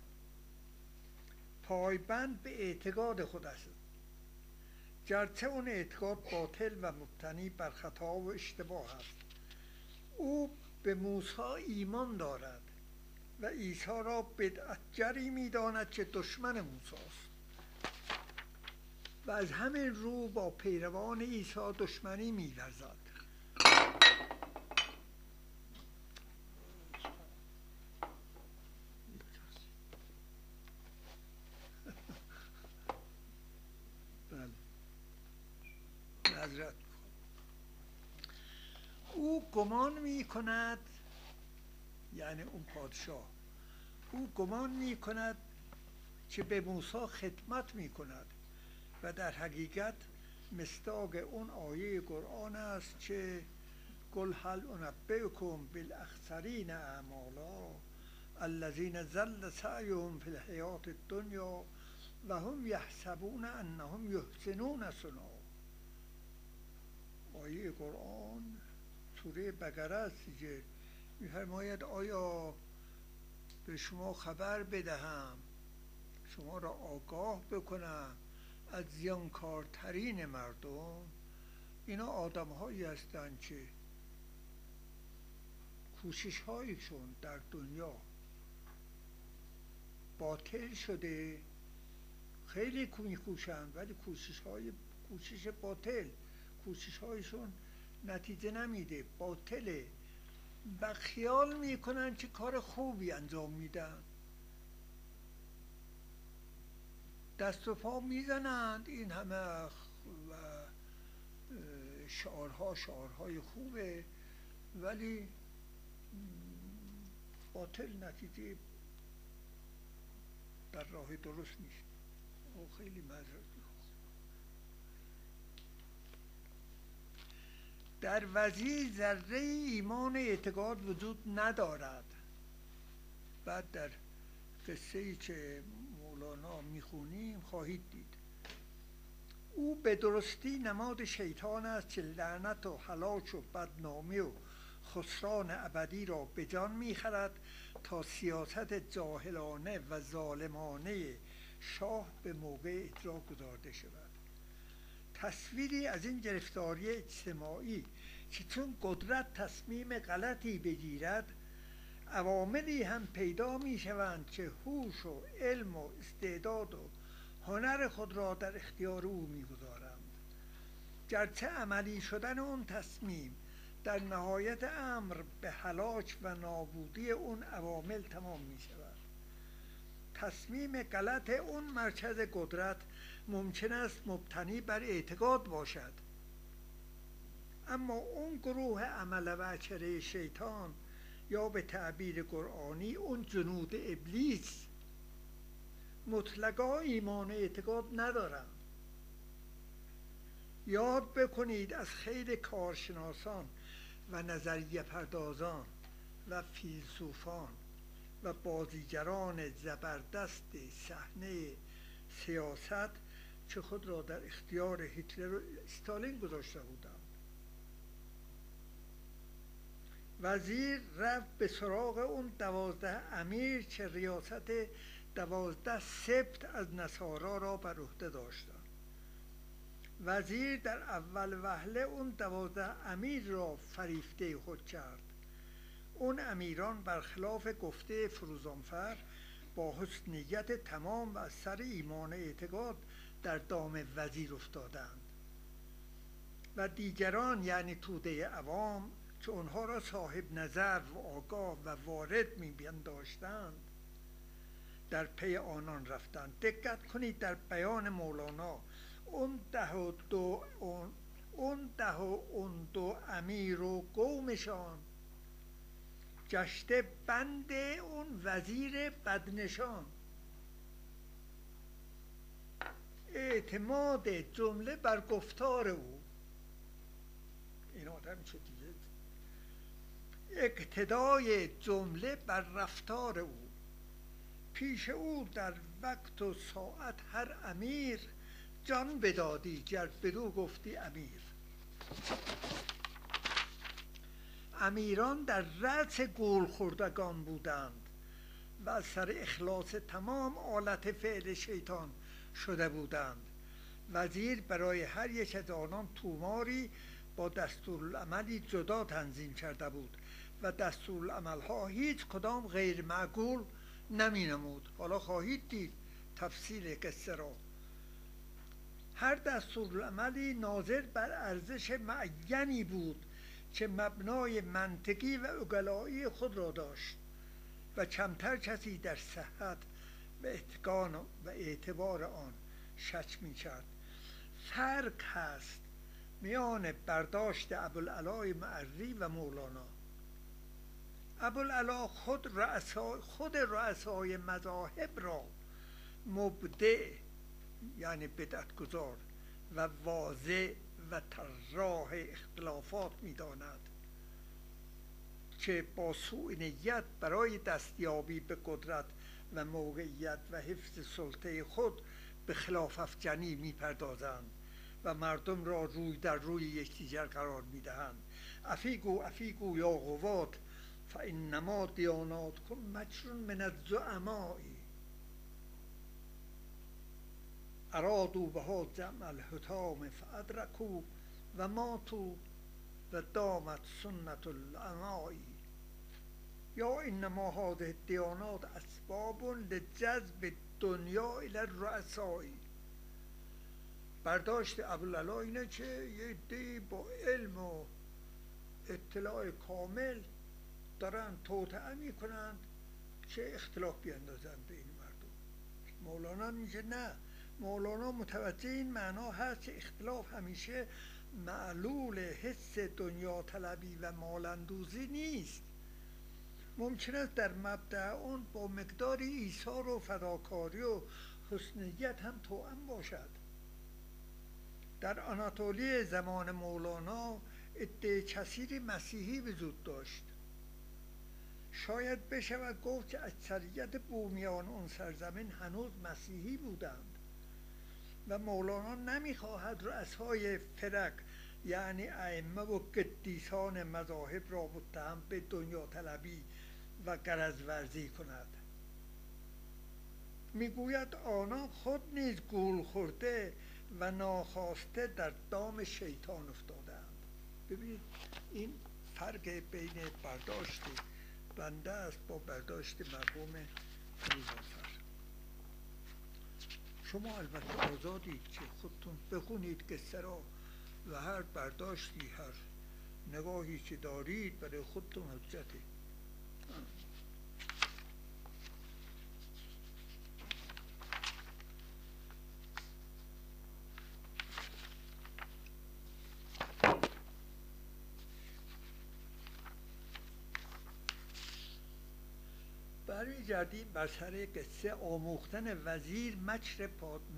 پایبند به اعتقاد خود است، گرچه اون اعتقاد باطل و مبتنی بر خطا و اشتباه است. او به موسی ایمان دارد و عیسی را بدعتگری می‌داند که دشمن موسی است و از همین رو با پیروان عیسی دشمنی می‌ورزد. بله، او گمان می کند، یعنی اون پادشاه، او گمان می کند که به موسی خدمت می کند و در حقیقت مصداق اون آیه قرآن است که قل هل انبئکم بالاخسرین اعمالا الذین ضل سعیهم فی الحیاة الدنیا و هم یحسبون انهم یحسنون صنعا. آیه قرآن سوره بقره است که می‌فرماید آیا به شما خبر بدهم، شما را آگاه بکنم از زیانکارترین مردم. اینا آدم هایی هستند که کوشش هایشون در دنیا باطل شده، خیلی می‌کوشند ولی کوشش باطل، کوشش هایشون نتیجه نمیده، باطله و خیال میکنن که کار خوبی انجام میدن، دست و پا میزنند این همه و شعارهای خوبه ولی باطل، نتیجه در راه درست نیست. او خیلی معذرت. در وزیر ذره ایمان اعتقاد وجود ندارد. بعد در قصه‌ای که مولانا میخونیم خواهید دید او به درستی نماد شیطان است که لعنت و هلاک و بدنامی و خسران ابدی را به جان میخرد تا سیاست جاهلانه و ظالمانه شاه به موقع اجرا گذارده شود. تصویری از این گرفتاری اجتماعی که چون قدرت تصمیم غلطی بگیرد عواملی هم پیدا می شوند که هوش و علم و استعداد و هنر خود را در اختیار او می گذارند، گرچه عملی شدن اون تصمیم در نهایت امر به هلاک و نابودی اون عوامل تمام می شود. تصمیم غلط اون مرکز قدرت ممکن است مبتنی بر اعتقاد باشد، اما اون گروه عمل وچره شیطان یا به تعبیر قرآنی اون جنود ابلیس مطلقا ایمان اعتقاد ندارند. یاد بکنید از خیلی کارشناسان و نظریه پردازان و فیلسوفان و بازیگران زبردست صحنه سیاست که خود را در اختیار هیتلر و استالین گذاشته بودند. وزیر رفت به سراغ اون 12 امیر که ریاست 12 سبط از نصارا را بر عهده داشتند. وزیر در اول وهله اون 12 امیر را فریفته خود کرد. اون امیران برخلاف گفته فروزانفر با حسن نیت تمام و از سر ایمان اعتقاد در دام وزیر افتادند و دیگران یعنی توده عوام که اونها را صاحب نظر و آگاه و وارد می‌پنداشتند در پی آنان رفتند. دقت کنید در بیان مولانا، اون دو امیر و قومشان، گشته بند اون وزیر بدنشان. اعتماد جمله بر گفتار او، این آدم چه دیگه، اقتدای جمله بر رفتار او. پیش او در وقت و ساعت هر امیر، جان بدادی گر بدو گفتی امیر. امیران در رأس گول خوردگان بودند و از سر اخلاص تمام آلت فعل شیطان شده بودند. وزیر برای هر یک از آنان توماری با دستورالعملی جدا تنظیم کرده بود و دستورالعملها هیچ کدام غیر معقول نمی نمود. حالا خواهید دید تفصیل قصه را. هر دستورالعملی ناظر بر ارزش معینی بود که مبنای منطقی و عقلایی خود را داشت و کمتر کسی در صحت و اتقان و اعتبار آن شک می کرد. فرق هست میان برداشت ابوالعلا معری و مولانا. ابوالعلا خود رؤسای مذاهب را مبدع، یعنی بدعتگذار، و واضع و طراح اختلافات می داند که با سوء نیت برای دستیابی به قدرت و موقعیت و حفظ سلطه خود به خلاف افکنی می پردازند و مردم را روی در روی یکدیگر قرار می دهند. افیگو یا قوات فانما دیاناتکم مکر من الزعماء ارادوا بها جمع الحطام فادرکوا و ماتوا و دامت سنت العماء. یا انما هذه الدیانات اسباب لجذب دنیا الی الرؤساء. برداشت ابوالعلا اینه که یه عده‌ای با علم و اطلاع کامل دارن توطئه میکنند که اختلاف بیندازند بین مردم. مولانا میگه نه، مولانا متوجه این معنا هست که اختلاف همیشه معلول حس دنیا طلبی و مالندوزی نیست. ممکن است در مبدأ اون با مقدار ایثار و فداکاری و حسنیت هم توأم باشد. در آناتولی زمان مولانا عده کثیری مسیحی وجود داشت. شاید بشود گفت که اکثریت بومیان اون سرزمین هنوز مسیحی بودند و مولانا نمیخواهد رؤسای فرق یعنی ائمه و قدیسان مذاهب را متهم به دنیا طلبی و غرض ورزی کند. میگوید آنها خود نیز گول خورده و ناخواسته در دام شیطان افتادند. ببینید این فرق بین برداشت بنده است با برداشت مرحوم نیلوفر. شما البته آزادید که خودتون بخونید قصه را و هر برداشتی، هر نگاهی که دارید برای خودتون حجته. برمیگردیم بر سر قصه آموختن وزیر مکر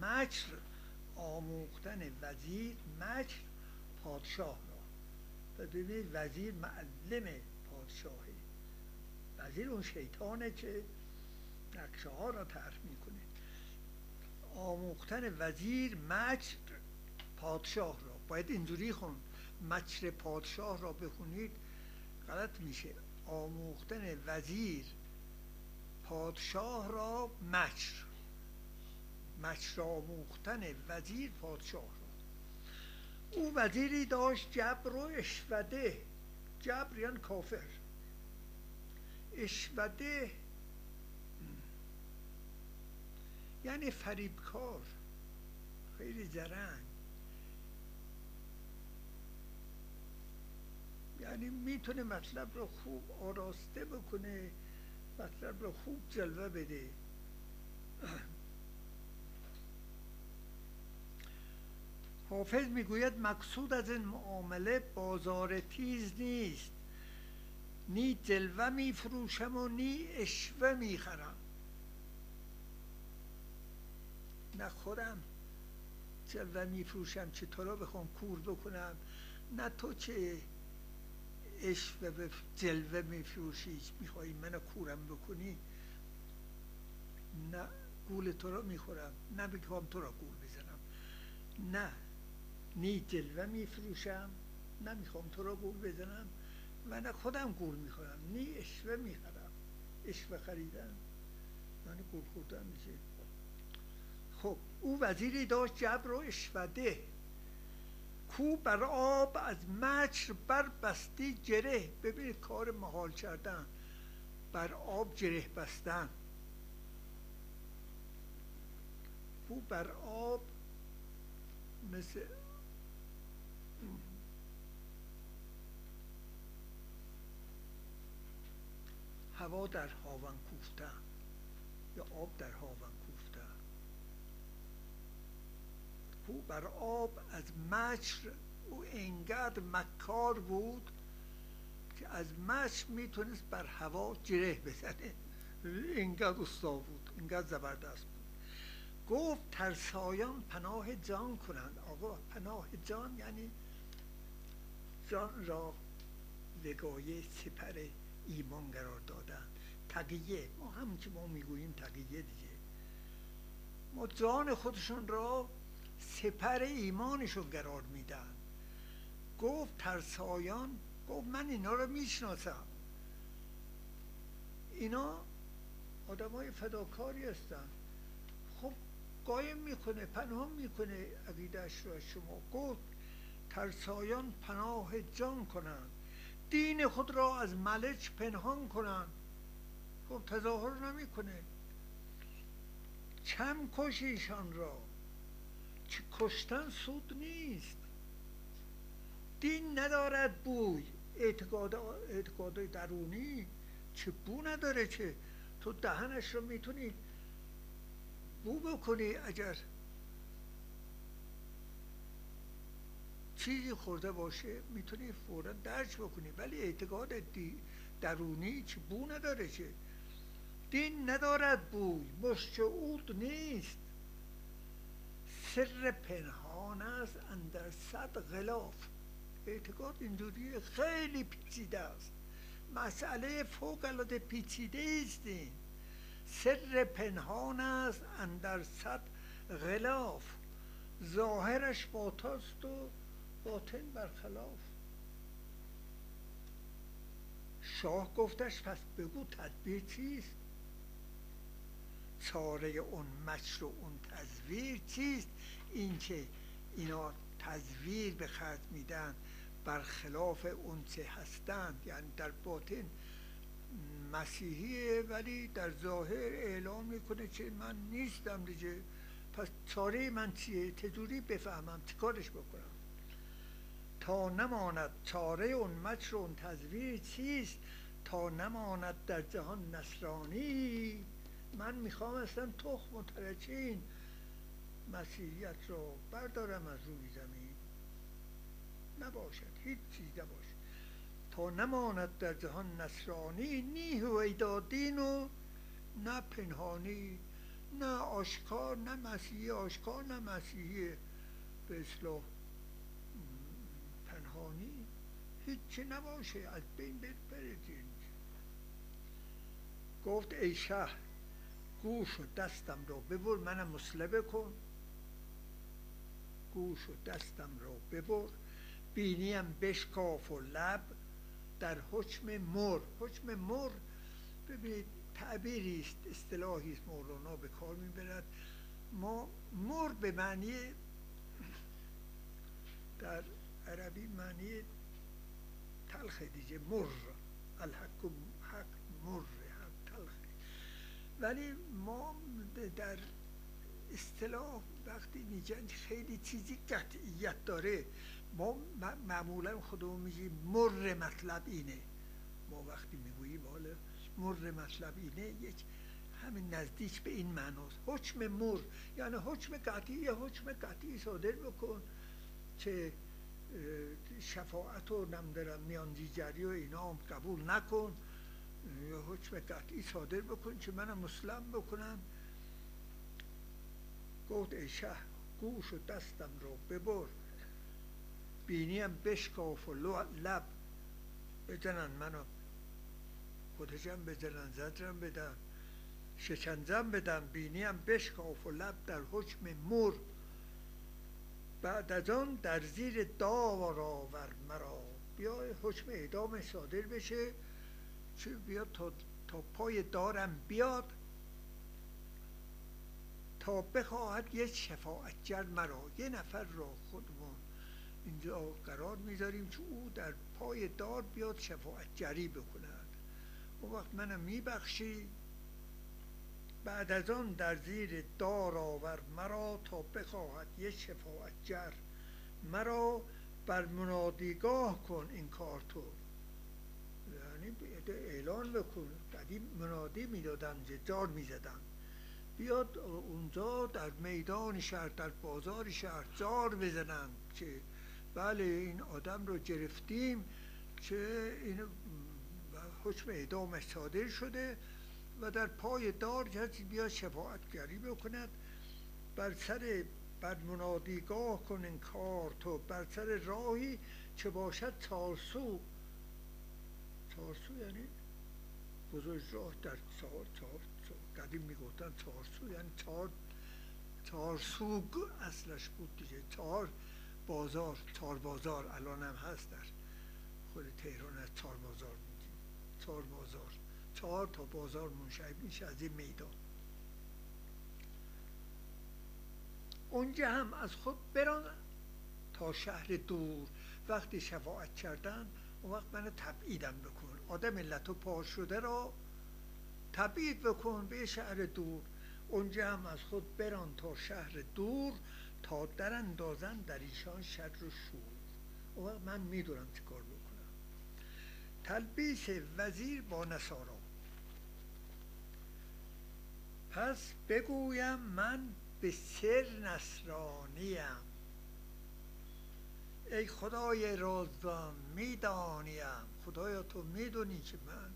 پادشاه را. و ببینید وزیر معلم پادشاهی، وزیر اون شیطانه که نقشه ها را طرح میکنه. آموختن وزیر مکر پادشاه را، باید اینجوری خون، مکر پادشاه را بخونید غلط میشه. آموختن وزیر پادشاه را مکر آموختن وزیر پادشاه را. او وزیری داشت جبر و اشوده. جبر یعنی کافر، اشوده یعنی فریبکار، خیلی زرنگ، یعنی میتونه مطلب رو خوب آراسته بکنه، مطلب رو خوب جلوه بده. حافظ میگوید مقصود از این معامله بازار تیز نیست، نی جلوه میفروشم و نی عشوه میخرم. نه خودم جلوه میفروشم چه تو را بخوام کور بکنم، نه تو چه عشوه جلوه میفروشی میخوایی منو کورم بکنی. نه گول تو را میخورم، نه میخوام تو را گول بزنم. نه نی جلوه میفروشم، نه میخوام تو را گول بزنم و نه خودم گول میخورم، نی عشوه میخرم. عشوه خریدن یعنی گول خوردن میشه. خب او وزیری داشت جبر و عشوده، کو بر آب از مچر بر بستی جره. ببینید کار محال کردن، بر آب جره بستن. کو بر آب مثل هوا در هاون کوفتن یا آب در هاون کوفتن. کو بر آب از مچر، او انقدر مکار بود که از مچر میتونست بر هوا جره بزنه. اینقدر استا بود، اینقدر زبردست بود. گفت ترسایان پناه جان کنند. آقا پناه جان یعنی جان را وگایه سپر ایمان قرار دادن. تقیه، ما همون که ما میگوییم تقیه دیگه، ما جان خودشون را سپر ایمانشون قرار میدن. گفت ترسایان، گفت من اینا رو میشناسم، اینا آدم های فداکاری هستن. خب قایم میکنه، پنهان میکنه عقیدهش رو از شما. گفت ترسایان پناه جان کنند، دین خود را از ملک پنهان کنند. خب تظاهر نمیکنه. چم کش ایشان را که کشتن سود نیست، دین ندارد بوی. اعتقاد درونی چه بو نداره، که تو دهنش رو میتونی بو بکنی اگر چیزی خورده باشه، میتونی فورا درک بکنی، ولی اعتقاد درونی چه بو نداره. که دین ندارد بوی، مشک عود نیست، سر پنهان است اندر صد غلاف. اعتقاد اینجوری خیلی پیچیده است، مسئله فوق العاده پیچیده است. این سر پنهان است اندر صد غلاف، ظاهرش با تاست و باطن برخلاف. شاه گفتش پس بگو تدبیر چیست، چاره اون مکر و اون تزویر چیست. این که اینا تزویر به خرج میدن برخلاف اون چه هستند، یعنی در باطن مسیحیه ولی در ظاهر اعلام میکنه که من نیستم دیگه. پس چاره من چیه؟ چجوری بفهمم؟ چیکارش بکنم؟ تا نماند چاره اون مکر و اون تزویر چیست، تا نماند در جهان نصرانی. من میخوام اصلا تخم و ترچین مسیحیت رو بردارم از روی زمین، نباشد، هیچ چیز نباشد. تا نماند در جهان نصرانی، نی هویدا دین و نه پنهانی، نه آشکار، نه مسیحی آشکار، نه مسیحی به اصلاح پنهانی، هیچی نباشه، از بین بره. گفت ای شه گوش و دستم رو ببر، منم مسلبه کن. گوش و دستم رو ببر، بینیم بشکاف و لب در حکم مر. حکم مر ببینید تعبیری است، اصطلاحی است مولانا به کار میبرد. ما مر به معنی در عربی معنی تلخ دیگه، مر، الحق حق مر، حق تلخ. ولی ما در اصطلاح وقتی میگن خیلی چیزی قطعیت داره، ما معمولا خودمون میگیم مر مطلب اینه. ما وقتی میگوییم حالا مر مطلب اینه، یک همین نزدیک به این معناست. حکم مر یعنی حکم قطعی، یا حکم قطعی صادر بکن که شفاعت و نمیدونم میانجیگری و اینا هم قبول نکن، یا حکم قطعی صادر بکن که منم مسلم بکنن. گفت ای شه گوش و دستم رو ببر، بینیم بشکاف و لب بزنن منو کتشم بزنن زجرم بدم شکنجم بدم، بینیم بشکاف و لب در حکم مر، بعد از آن در زیر داور آور مرا. بیا حکم اعدام صادر بشه چه بیاد تا پای دارم بیاد، تا بخواهد یک شفاعتگر مرا. یه نفر را خودمون اینجا قرار میذاریم که او در پای دار بیاد شفاعتگری بکند، اون وقت منم میبخشی. بعد از آن در زیر دار آور مرا، تا بخواهد یک شفاعتگر مرا. بر منادیگاه کن این کار تو، یعنی اعلان بکن. قدیم منادی میدادن، جار میزدن، بیاد اونجا در میدان شهر، در بازار شهر جار بزنن که بله این آدم رو گرفتیم که این حکم اعدامش صادر شده و در پای دار کسی بیاد شفاعتگری بکند. بر منادیگاه کن این کار تو، بر سر راهی که باشد چارسو. چارسو یعنی بزرگ راه در چهار قدیم میگفتن چارسو یعنی چهار سوگ اصلش بود دیگه، چهار بازار الان هم هست در خود تهران، از چهار بازار میگیم، چهار بازار، 4 تا بازار منشعب میشه از این میدان. اونجا هم از خود بران تا شهر دور. وقتی شفاعت کردن اون وقت منو تبعیدم بکن، آدم علت و پار شده را تبعید بکن به شهر دور. اونجا هم از خود بران تا شهر دور، تا در اندازن در ایشان شر و شور. اون وقت من میدونم چه کار بکنم. تلبیس وزیر با نصارا. پس بگویم من به سر نصرانیم، ای خدای رازدان میدانیم. خدایا تو میدونی که من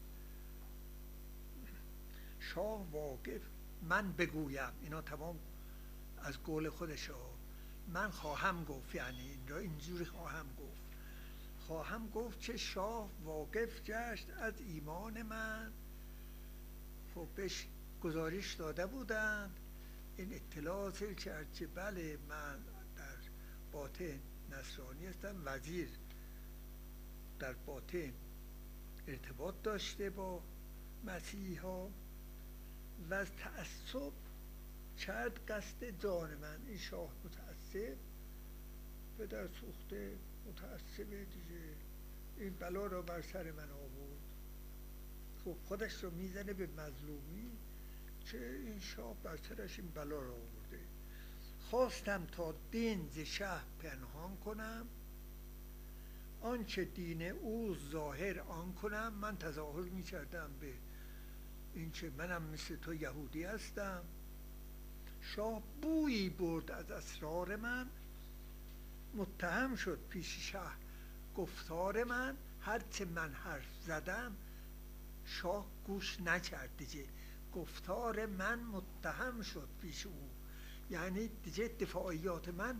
شاه واقف. من بگویم اینا تمام از قول خودش ها. من خواهم گفت یعنی اینجوری خواهم گفت که شاه واقف گشت از ایمان من. خب بهش گزارش داده بودند این اطلاع حاصل کرد که بله من در باطن نصرانی هستم. وزیر در باطن ارتباط داشته با مسیحا و از تعصب کرد قصد جان من. این شاه متعصب، پدر سوخته متعصبه دیگه، این بلا را بر سر من آورد. خب خودش رو میزنه به مظلومی که این شاه بر سرش این بلا را آورده. خواستم تا دین ز شه پنهان کنم، آنچه دین او ظاهر آن کنم. من تظاهر میکردم به این که منم مثل تو یهودی هستم. شاه بویی برد از اسرار من، متهم شد پیش شه گفتار من. هرچه من حرف زدم شاه گوش نکرد دیگه، گفتار من متهم شد پیش او. یعنی دیگه دفاعیات من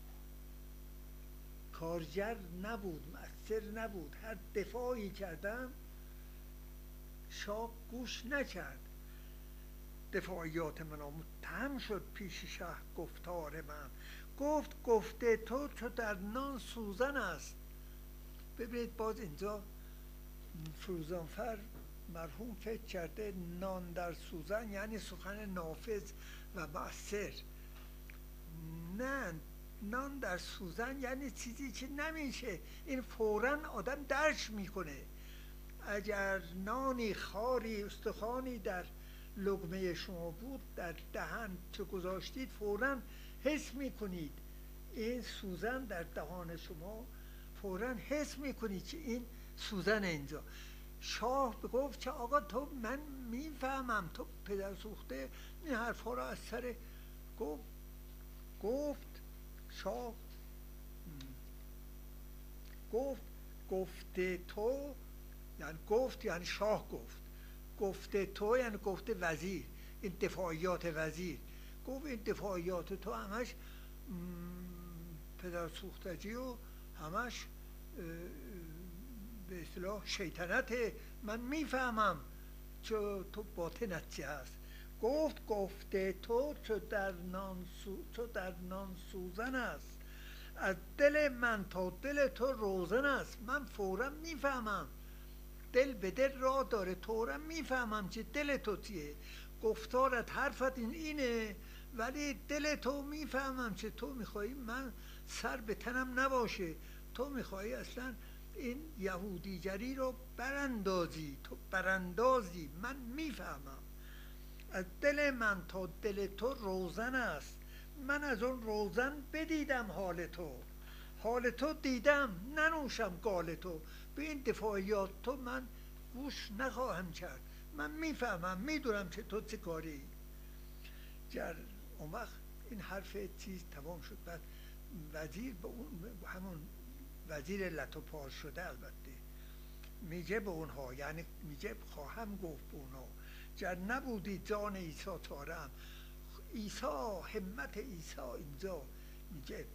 کارگر نبود، مؤثر نبود. هر دفاعی کردم شاه گوش نکرد. دفاعیات من متهم شد پیش شه گفتار من. گفته تو در نان سوزن است. ببینید باز اینجا فروزانفر مرحوم فکر کرده نان در سوزن یعنی سخن نافذ و مؤثر. نه، نان در سوزن یعنی چیزی که نمیشه، این فوراً آدم درک میکنه. اگر نانی، خاری، استخوانی در لقمه شما بود در دهن چه گذاشتید فوراً حس میکنید این سوزن در دهان شما، فوراً حس میکنید که این سوزن اینجا. شاه گفت که آقا تو، من میفهمم تو پدر سوخته این حرفا را از سر گفت شاه گفت گفته تو، یعنی گفت یعنی شاه گفت، گفته تو یعنی گفته وزیر، این دفاعیات وزیر. گفت این دفاعیات تو همش پدر سوختگی و همش به اصطلاح شیطنته، من میفهمم چه تو باطنت چی هست. گفته تو چو در نان سوزن است، از دل من تا دل تو روزن است. من فورا میفهمم، دل به دل راه داره، طورا میفهمم چه دل تو چیه. گفتارت حرفت اینه، ولی دل تو میفهمم چه تو میخوایی من سر به تنم نباشه، تو میخوایی اصلا این یهودیگری رو براندازی، تو براندازی، من میفهمم. از دل من تا دل تو روزن است، من از اون روزن بدیدم حال تو، حال تو دیدم ننوشم گال تو. به این دفاعیات تو من گوش نخواهم کرد، من میفهمم میدونم که تو چه کاری. اون وقت این حرف چیز تمام شد. بعد وزیر به اون همون وزیر لطوپار شده البته میگه به اونها، یعنی میگه خواهم گفت به اونها، گر نبودی جان عیسی چارم. عیسی، همت عیسی اینجا میگه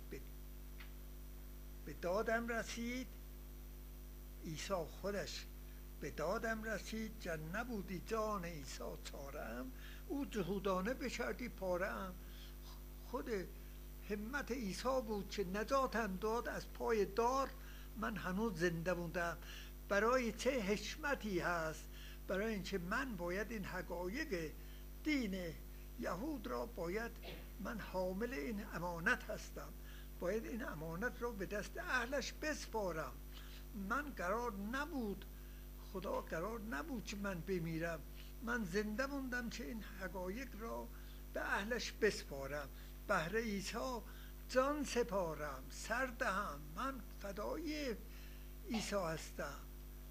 به دادم رسید، عیسی خودش به دادم رسید، گر نبودی جان عیسی چارم. او جهودانه بکردی پارم. خود همت عیسی بود که نجاتم داد از پای دار، من هنوز زنده موندم. برای چه حکمتی هست، برای اینکه من باید این حقایق دین یهود را باید، من حامل این امانت هستم، باید این امانت را به دست اهلش بسپارم. من قرار نبود، خدا قرار نبود که من بمیرم، من زنده موندم که این حقایق را به اهلش بسپارم. بهر عیسی جان سپارم، سر دهم، من فدای عیسی هستم.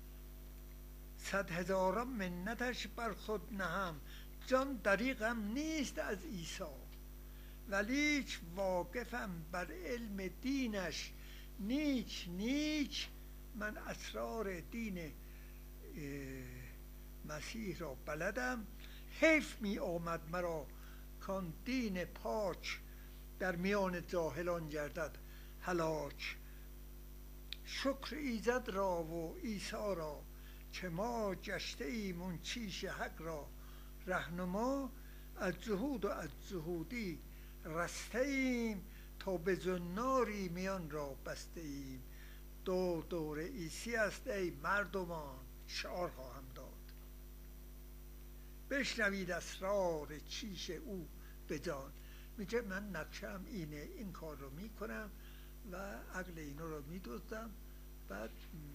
100,000 منتش بر خود نهم، جان دریغم نیست از عیسی. ولیک واقفم بر علم دینش نیک نیک، من اسرار دین مسیح را بلدم. حیف می آمد مرا کان دین پاک، در میان جاهلان گردد هلاک. شکر ایزد را و عیسی را، که ما گشته ایم اون کیش حق را رهنما. از جهود و از جهودی رسته ایم، تا به زناری میان را بسته ایم. دور عیسی است ای مردمان، شعار خواهم داد. بشنوید اسرار کیش او به جان. میگه من نقشم اینه، این کار رو میکنم و عقل اینو رو میدوزدم. بعد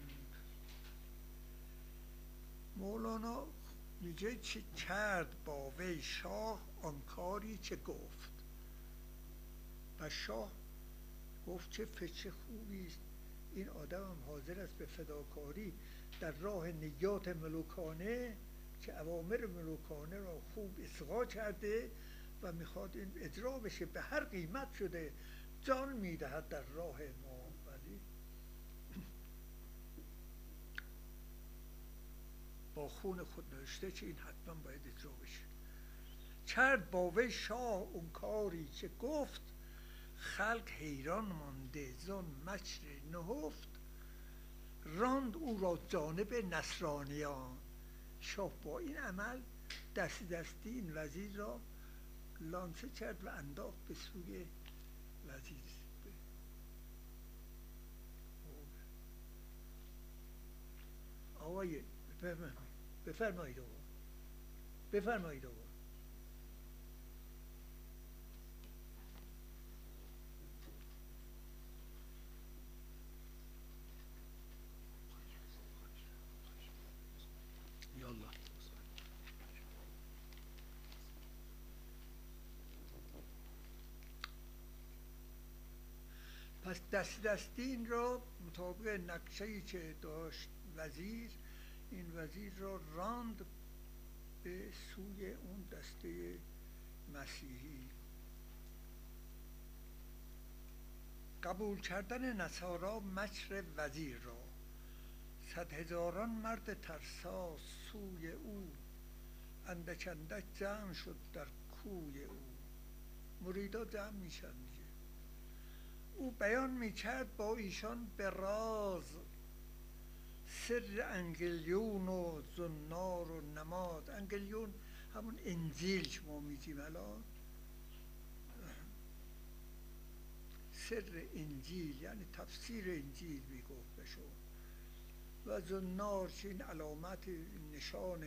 مولانا میگه چه کرد با وی شاه، آن کاری چه گفت. و شاه گفت چه فکر خوبی است، این آدم هم حاضر است به فداکاری در راه نیات ملوکانه، که اوامر ملوکانه را خوب اصغا کرده و میخواد این اجرا بشه، به هر قیمت شده جان میدهد در راه ما، ولی با خون خود نوشته که این حتما باید اجرا بشه. کرد با وی شاه اون کاری که گفت، خلق حیران مانده زان مکر نهفت. راند او را جانب نصرانیان، شاه با این عمل دستی این وزیر را لانسه کرد و انداخت به سوی وزیر. آقای بفرمایید آقا، بفرمایید آقا. یالله. پس دستی این را مطابق نقشه‌ای که داشت وزیر، این وزیر را راند به سوی اون دسته مسیحی. قبول کردن نصارا مکر وزیر را، 100,000 مرد ترسا سوی او، اندک اندک جمع شد در کوی او. مریدا جمع میشن دیگه. او بیان میکرد با ایشان به راز، سر انگلیون و زنار و نماد. انگلیون همون انجیل که ما میگیم الان، سر انجیل یعنی تفسیر انجیل میگفت بشون. و زنار که این علامت، نشان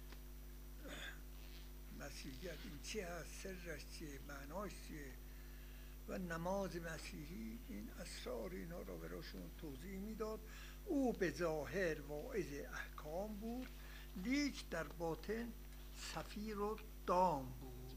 مسیحیت، این چی هست، سرش چیه، معناش چیه. و نماز مسیحی، این اسرار اینا را براشون توضیح میداد. او به ظاهر واعظ احکام بود، لیک در باطن سفیر و دام بود.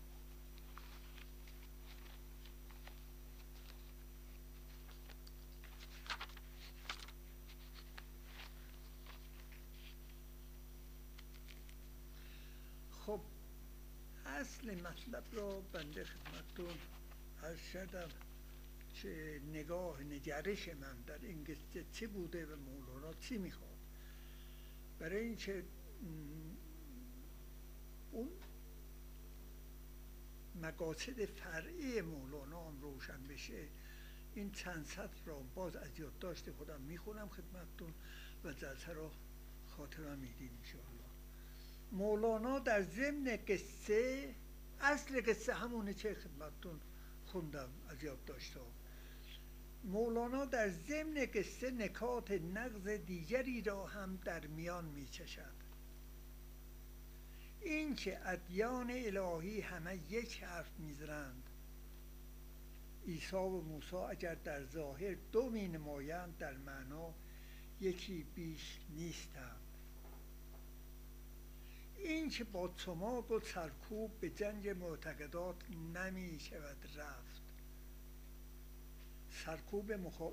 خب اصل مطلب را بنده خدمتتون عرض کردم که نگرش من در این قصه چی بوده و مولانا چی میخواد. برای اینکه اون مقاصد فرعی مولانا هم روشن بشه، این چند سطر را باز از یادداشت خودم میخونم خدمتتون و جلسه را خاتمه میدیم انشاءالله. مولانا در ضمن قصه، اصل قصه همونه که خدمتتون خوندم از یادداشت‌ها، مولانا در ضمن قصه نکات نغز دیگری را هم در میان می‌کشد. این که ادیان الهی همه یک حرف می‌زنند، عیسی و موسی اگر در ظاهر دو می‌نمایند، در معنا یکی بیش نیستند. این که با چماق و سرکوب به جنگ معتقدات نمی شود رفت. سرکوب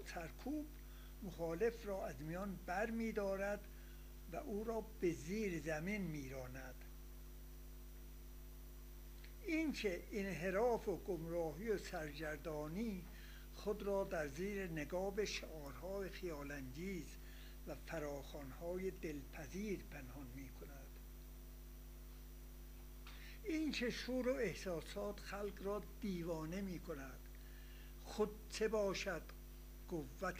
مخالف را از میان بر می دارد و او را به زیر زمین می راند. این که انحراف و گمراهی و سرگردانی خود را در زیر نقاب شعارهای خیالانگیز و فراخوان‌های دلپذیر پنهان می کند. این که شور و احساسات خلق را دیوانه می کند، خود چه باشد قوت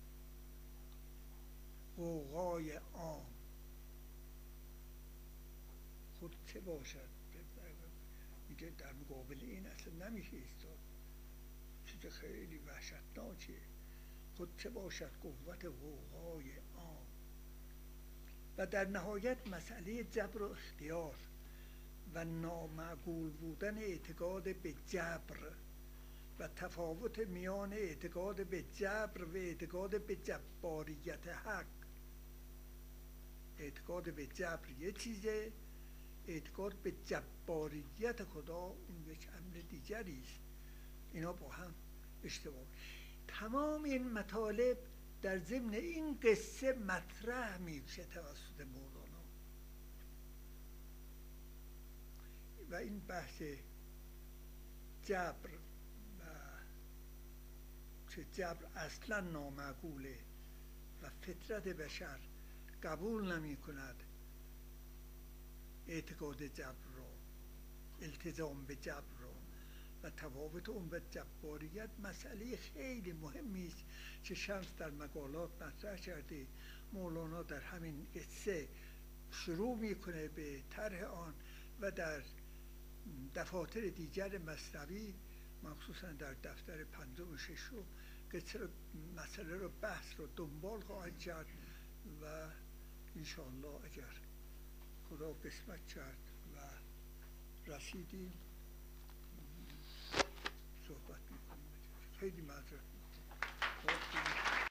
غوغای عام. خود چه باشد، میگه در مقابل این اصلا نمیشه ایستاد، چیز خیلی وحشتناکه. خود چه باشد قوت غوغای عام. و در نهایت مسئله جبر و اختیار و نامعقول بودن اعتقاد به جبر و تفاوت میان اعتقاد به جبر و اعتقاد به جباریت حق. اعتقاد به جبر یه چیزه، اعتقاد به جباریت خدا اون یک امر دیگری است. اینا با هم اشتباه. تمام این مطالب در ضمن این قصه مطرح میشه توسط مولانا و این بحث جبر و که جبر اصلا نامعقوله و فطرت بشر قبول نمی کند اعتقاد جبر را، التزام به جبر را و تفاوت اون به جباریت مسئله خیلی مهمی است که شمس در مقالات مطرح کرده. مولانا در همین قصه شروع میکنه به طرح آن و در دفاتر دیگر مثنوی، مخصوصا در دفتر 5 و 6 مسئله رو بحث رو دنبال خواهد کرد و انشاءالله اگر خدا قسمت کرد و رسیدیم